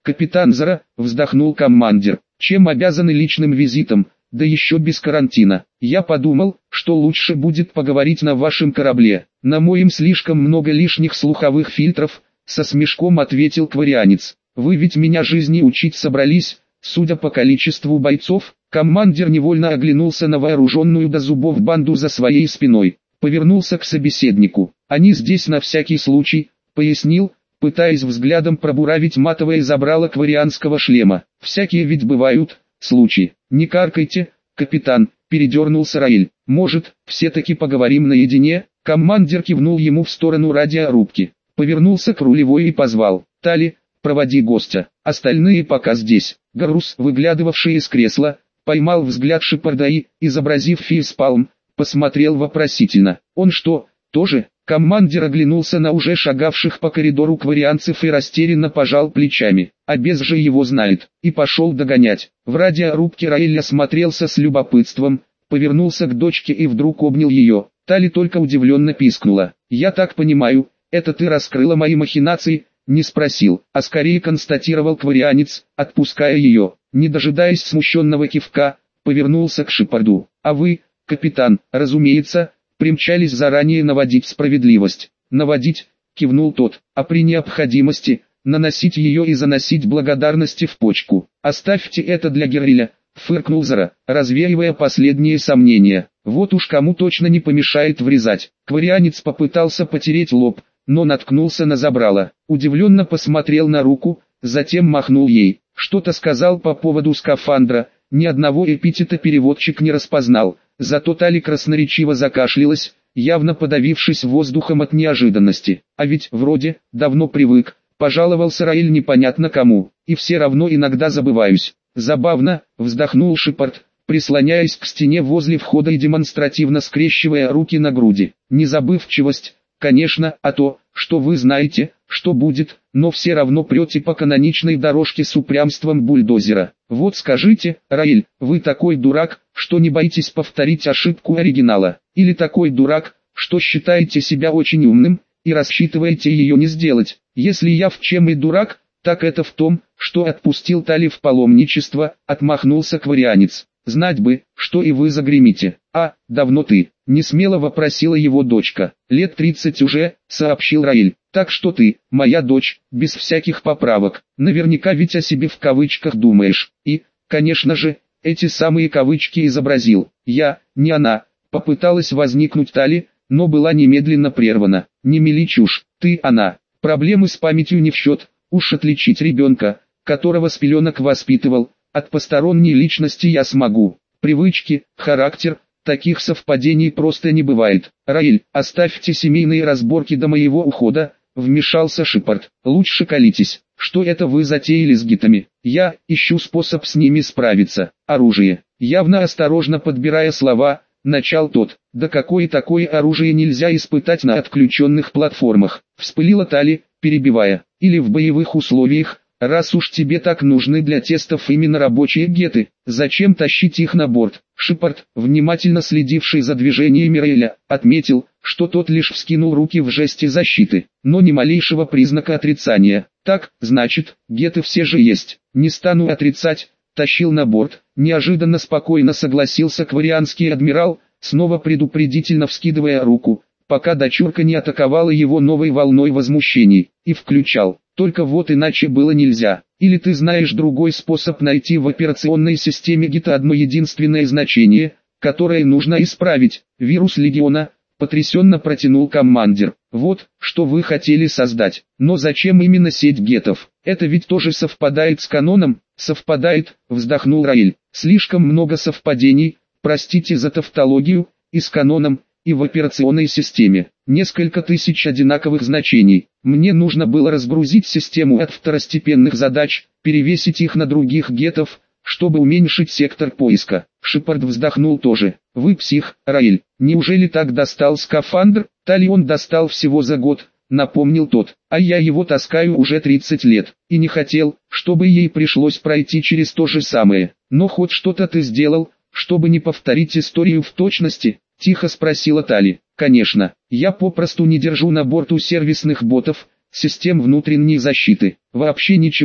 «Капитан Зара», вздохнул командир, — «чем обязаны личным визитом, да еще без карантина. Я подумал, что лучше будет поговорить на вашем корабле. На моем слишком много лишних слуховых фильтров», — со смешком ответил кварианец. «Вы ведь меня жизни учить собрались, судя по количеству бойцов». Командир невольно оглянулся на вооруженную до зубов банду за своей спиной, повернулся к собеседнику. «Они здесь на всякий случай», — пояснил, пытаясь взглядом пробуравить матовое забрало кварианского шлема. «Всякие ведь бывают случаи». «Не каркайте, капитан», — передернулся Раэль. «Может, все-таки поговорим наедине?» Командир кивнул ему в сторону радиорубки, повернулся к рулевой и позвал: «Тали, проводи гостя, остальные пока здесь». Гарус, выглядывавший из кресла, поймал взгляд Шепарда и, изобразив фейспалм, посмотрел вопросительно. «Он что, тоже?» Командир оглянулся на уже шагавших по коридору кварианцев и растерянно пожал плечами. «А без же его знает», и пошел догонять. В радиорубке Раэль осмотрелся с любопытством, повернулся к дочке и вдруг обнял ее. Тали только удивленно пискнула. «Я так понимаю, это ты раскрыла мои махинации?» Не спросил, а скорее констатировал кварианец, отпуская ее. Не дожидаясь смущенного кивка, повернулся к Шепарду. «А вы, капитан, разумеется, примчались заранее наводить справедливость». «Наводить», кивнул тот, «а при необходимости, наносить ее и заносить благодарности в почку». «Оставьте это для Герриля», фыркнул Зара, развеивая последние сомнения. «Вот уж кому точно не помешает врезать». Кварианец попытался потереть лоб, но наткнулся на забрало. Удивленно посмотрел на руку, затем махнул ей. Что-то сказал по поводу скафандра, ни одного эпитета переводчик не распознал. Зато Тали красноречиво закашлялась, явно подавившись воздухом от неожиданности. «А ведь вроде давно привык», — пожаловался Раэль непонятно кому, — «и все равно иногда забываюсь». «Забавно», — вздохнул Шепард, прислоняясь к стене возле входа и демонстративно скрещивая руки на груди. «Незабывчивость, конечно, а то, что вы знаете, что будет, но все равно прете по каноничной дорожке с упрямством бульдозера. Вот скажите, Раэль, вы такой дурак, что не боитесь повторить ошибку оригинала, или такой дурак, что считаете себя очень умным, и рассчитываете ее не сделать? Если я в чем и дурак, так это в том, что отпустил Тали в паломничество», — отмахнулся кварианец. «Знать бы, что и вы загремите». «А, давно ты?» — несмело вопросила его дочка. «Лет тридцать уже», — сообщил Раэль. «Так что ты, моя дочь, без всяких поправок, наверняка ведь о себе в кавычках думаешь». И, конечно же, эти самые кавычки изобразил. «Я, не она», — попыталась возникнуть Тали, но была немедленно прервана. «Не мели чушь, ты, она. Проблемы с памятью не в счет, уж отличить ребенка, которого с пеленок воспитывал, от посторонней личности я смогу. Привычки, характер, таких совпадений просто не бывает». «Раэль, оставьте семейные разборки до моего ухода», — вмешался Шепард. «Лучше колитесь, что это вы затеяли с гитами. Я ищу способ с ними справиться». «Оружие», явно осторожно подбирая слова, начал тот. «Да какое такое оружие нельзя испытать на отключенных платформах?» Вспылила Тали, перебивая. «Или в боевых условиях. Раз уж тебе так нужны для тестов именно рабочие геты, зачем тащить их на борт?» Шепард, внимательно следивший за движениями Раэля, отметил, что тот лишь вскинул руки в жесте защиты, но ни малейшего признака отрицания. «Так, значит, геты все же есть. Не стану отрицать, тащил на борт», неожиданно спокойно согласился кварианский адмирал, снова предупредительно вскидывая руку, пока дочурка не атаковала его новой волной возмущений, и включал. «Только вот иначе было нельзя. Или ты знаешь другой способ найти в операционной системе гита одно единственное значение, которое нужно исправить?» «Вирус Легиона», потрясенно протянул командир. «Вот, что вы хотели создать. Но зачем именно сеть гетов? Это ведь тоже совпадает с каноном?» «Совпадает», вздохнул Раэль. «Слишком много совпадений, простите за тавтологию, и с каноном, и в операционной системе. Несколько тысяч одинаковых значений. Мне нужно было разгрузить систему от второстепенных задач, перевесить их на других гетов, чтобы уменьшить сектор поиска». Шепард вздохнул тоже. «Вы псих, Раэль. Неужели так достал скафандр?» «Тали он достал всего за год», напомнил тот. «А я его таскаю уже тридцать лет, и не хотел, чтобы ей пришлось пройти через то же самое. Но хоть что-то ты сделал, чтобы не повторить историю в точности?» Тихо спросила Тали. «Конечно, я попросту не держу на борту сервисных ботов, систем внутренней защиты. Вообще ничего,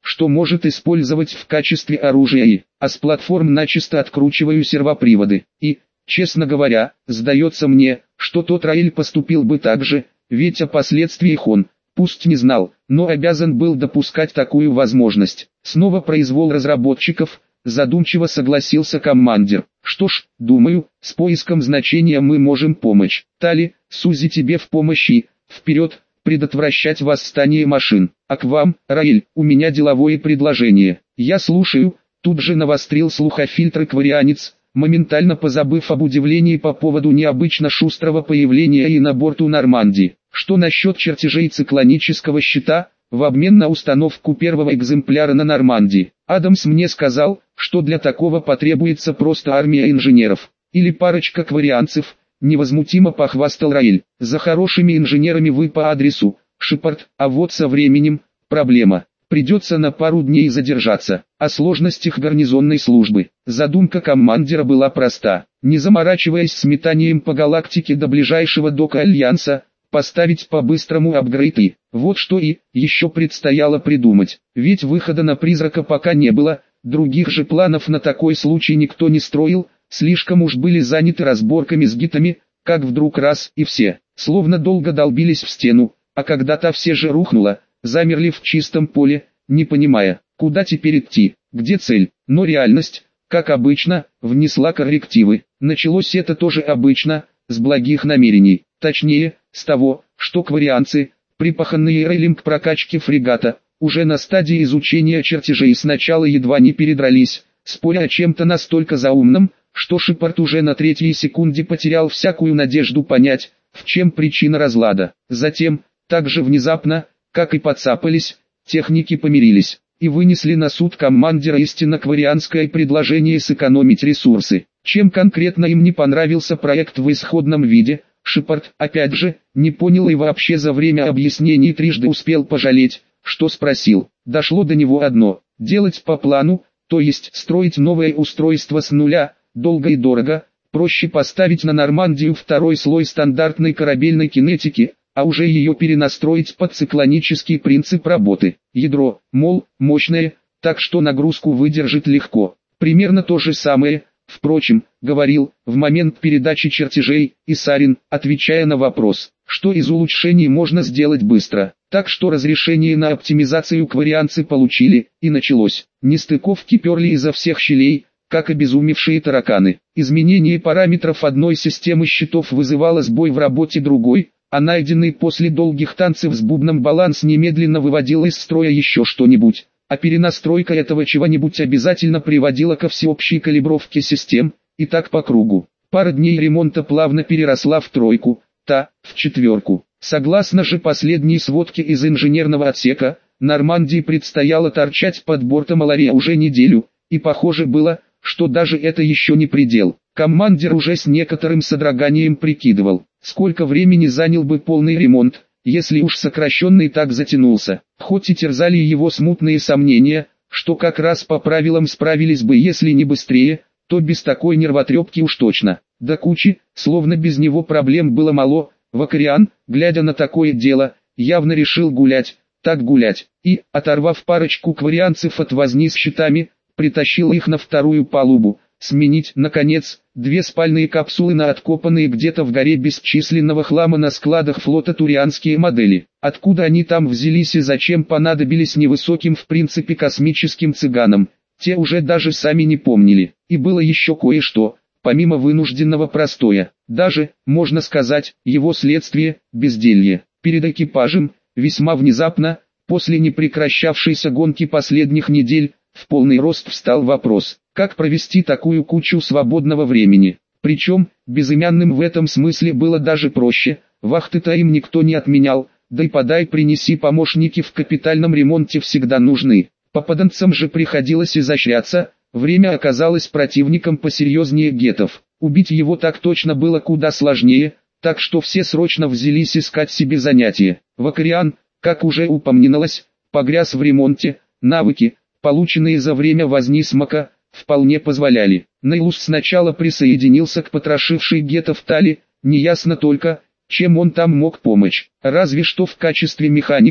что может использовать в качестве оружия и, а с платформ начисто откручиваю сервоприводы. И, честно говоря, сдается мне, что тот Раэль поступил бы так же, ведь о последствиях он, пусть не знал, но обязан был допускать такую возможность. Снова произвол разработчиков, задумчиво согласился командир. Что ж, думаю, с поиском значения мы можем помочь. Тали, Сузи тебе в помощь и, вперед, предотвращать восстание машин. А к вам, Раэль, у меня деловое предложение. Я слушаю, тут же навострил слухофильтры кварианец, моментально позабыв об удивлении по поводу необычно шустрого появления и на борту Нормандии. Что насчет чертежей циклонического щита, в обмен на установку первого экземпляра на Нормандии? Адамс мне сказал, что для такого потребуется просто армия инженеров, или парочка кварианцев, невозмутимо похвастал Раэль. За хорошими инженерами вы по адресу, Шепард, а вот со временем, проблема. Придется на пару дней задержаться. О сложностях гарнизонной службы. Задумка командира была проста. Не заморачиваясь с метанием по галактике до ближайшего дока Альянса, поставить по-быстрому апгрейд и, вот что и, еще предстояло придумать. Ведь выхода на призрака пока не было, других же планов на такой случай никто не строил, слишком уж были заняты разборками с гитами, как вдруг раз и все, словно долго долбились в стену, а когда та все же рухнула, замерли в чистом поле, не понимая, куда теперь идти, где цель. Но реальность, как обычно, внесла коррективы. Началось это тоже обычно, с благих намерений, точнее, с того, что кварианцы, припаханные Рейлем к прокачке фрегата, уже на стадии изучения чертежей сначала едва не передрались, споря о чем-то настолько заумном, что Шепард уже на третьей секунде потерял всякую надежду понять, в чем причина разлада. Затем, так же внезапно, как и подцапались, техники помирились и вынесли на суд командира истинно кварианское предложение сэкономить ресурсы. Чем конкретно им не понравился проект в исходном виде, Шепард, опять же, не понял и вообще за время объяснений трижды успел пожалеть, что спросил. Дошло до него одно: делать по плану, то есть строить новое устройство с нуля, долго и дорого, проще поставить на Нормандию второй слой стандартной корабельной кинетики, а уже ее перенастроить под циклонический принцип работы. Ядро, мол, мощное, так что нагрузку выдержит легко. Примерно то же самое, впрочем, говорил, в момент передачи чертежей, Исарин, отвечая на вопрос, что из улучшений можно сделать быстро. Так что разрешение на оптимизацию кварианцы получили, и началось. Нестыковки перли изо всех щелей, как обезумевшие тараканы. Изменение параметров одной системы счетов вызывало сбой в работе другой, а найденный после долгих танцев с бубном баланс немедленно выводил из строя еще что-нибудь, а перенастройка этого чего-нибудь обязательно приводила ко всеобщей калибровке систем, и так по кругу. Пара дней ремонта плавно переросла в тройку, та, в четверку. Согласно же последней сводке из инженерного отсека, Нормандии предстояло торчать под бортом Алария уже неделю, и похоже было, что даже это еще не предел. Командир уже с некоторым содроганием прикидывал, сколько времени занял бы полный ремонт, если уж сокращенный так затянулся. Хоть и терзали его смутные сомнения, что как раз по правилам справились бы, если не быстрее, то без такой нервотрепки уж точно. До кучи, словно без него проблем было мало, Вакариан, глядя на такое дело, явно решил гулять, так гулять, и, оторвав парочку кварианцев от возни с щитами, притащил их на вторую палубу, сменить, наконец, две спальные капсулы на откопанные где-то в горе бесчисленного хлама на складах флота турианские модели. Откуда они там взялись и зачем понадобились невысоким в принципе космическим цыганам, те уже даже сами не помнили. И было еще кое-что, помимо вынужденного простоя, даже, можно сказать, его следствие, безделье. Перед экипажем, весьма внезапно, после непрекращавшейся гонки последних недель, в полный рост встал вопрос, как провести такую кучу свободного времени. Причем, безымянным в этом смысле было даже проще, вахты-то им никто не отменял, да и подай принеси помощники в капитальном ремонте всегда нужны. Попаданцам же приходилось изощряться, время оказалось противником посерьезнее гетов. Убить его так точно было куда сложнее, так что все срочно взялись искать себе занятия. Вакариан, как уже упоминалось, погряз в ремонте, навыки, полученные за время возни с Мака, вполне позволяли. Нейлус сначала присоединился к потрошившей гетов Тали, неясно только, чем он там мог помочь, разве что в качестве механика,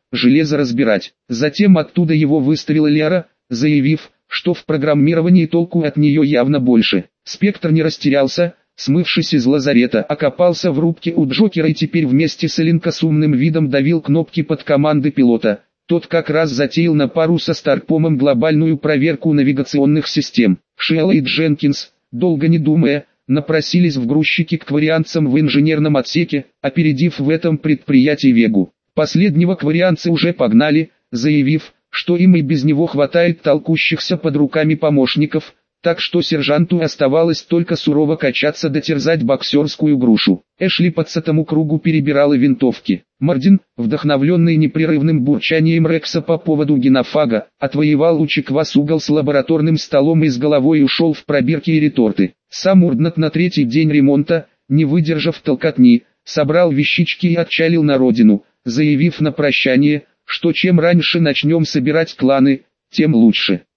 железо разбирать. Затем оттуда его выставила Лера, заявив, что в программировании толку от нее явно больше. Спектр не растерялся, смывшись из лазарета, окопался в рубке у Джокера и теперь вместе с Эленко с умным видом давил кнопки под команды пилота. Тот как раз затеял на пару со Старпомом глобальную проверку навигационных систем. Шелла и Дженкинс, долго не думая, напросились в грузчики к кварианцам в инженерном отсеке, опередив в этом предприятии Вегу. Последнего кварианцы уже погнали, заявив, что им и без него хватает толкущихся под руками помощников, так что сержанту оставалось только сурово качаться да терзать боксерскую грушу. Эшли по цатому кругу перебирала винтовки. Мардин, вдохновленный непрерывным бурчанием Рекса по поводу генофага, отвоевал у Чиквас угол с лабораторным столом и с головой ушел в пробирки и реторты. Сам Урднат на третий день ремонта, не выдержав толкотни, собрал вещички и отчалил на родину, заявив на прощание, что чем раньше начнем собирать кланы, тем лучше.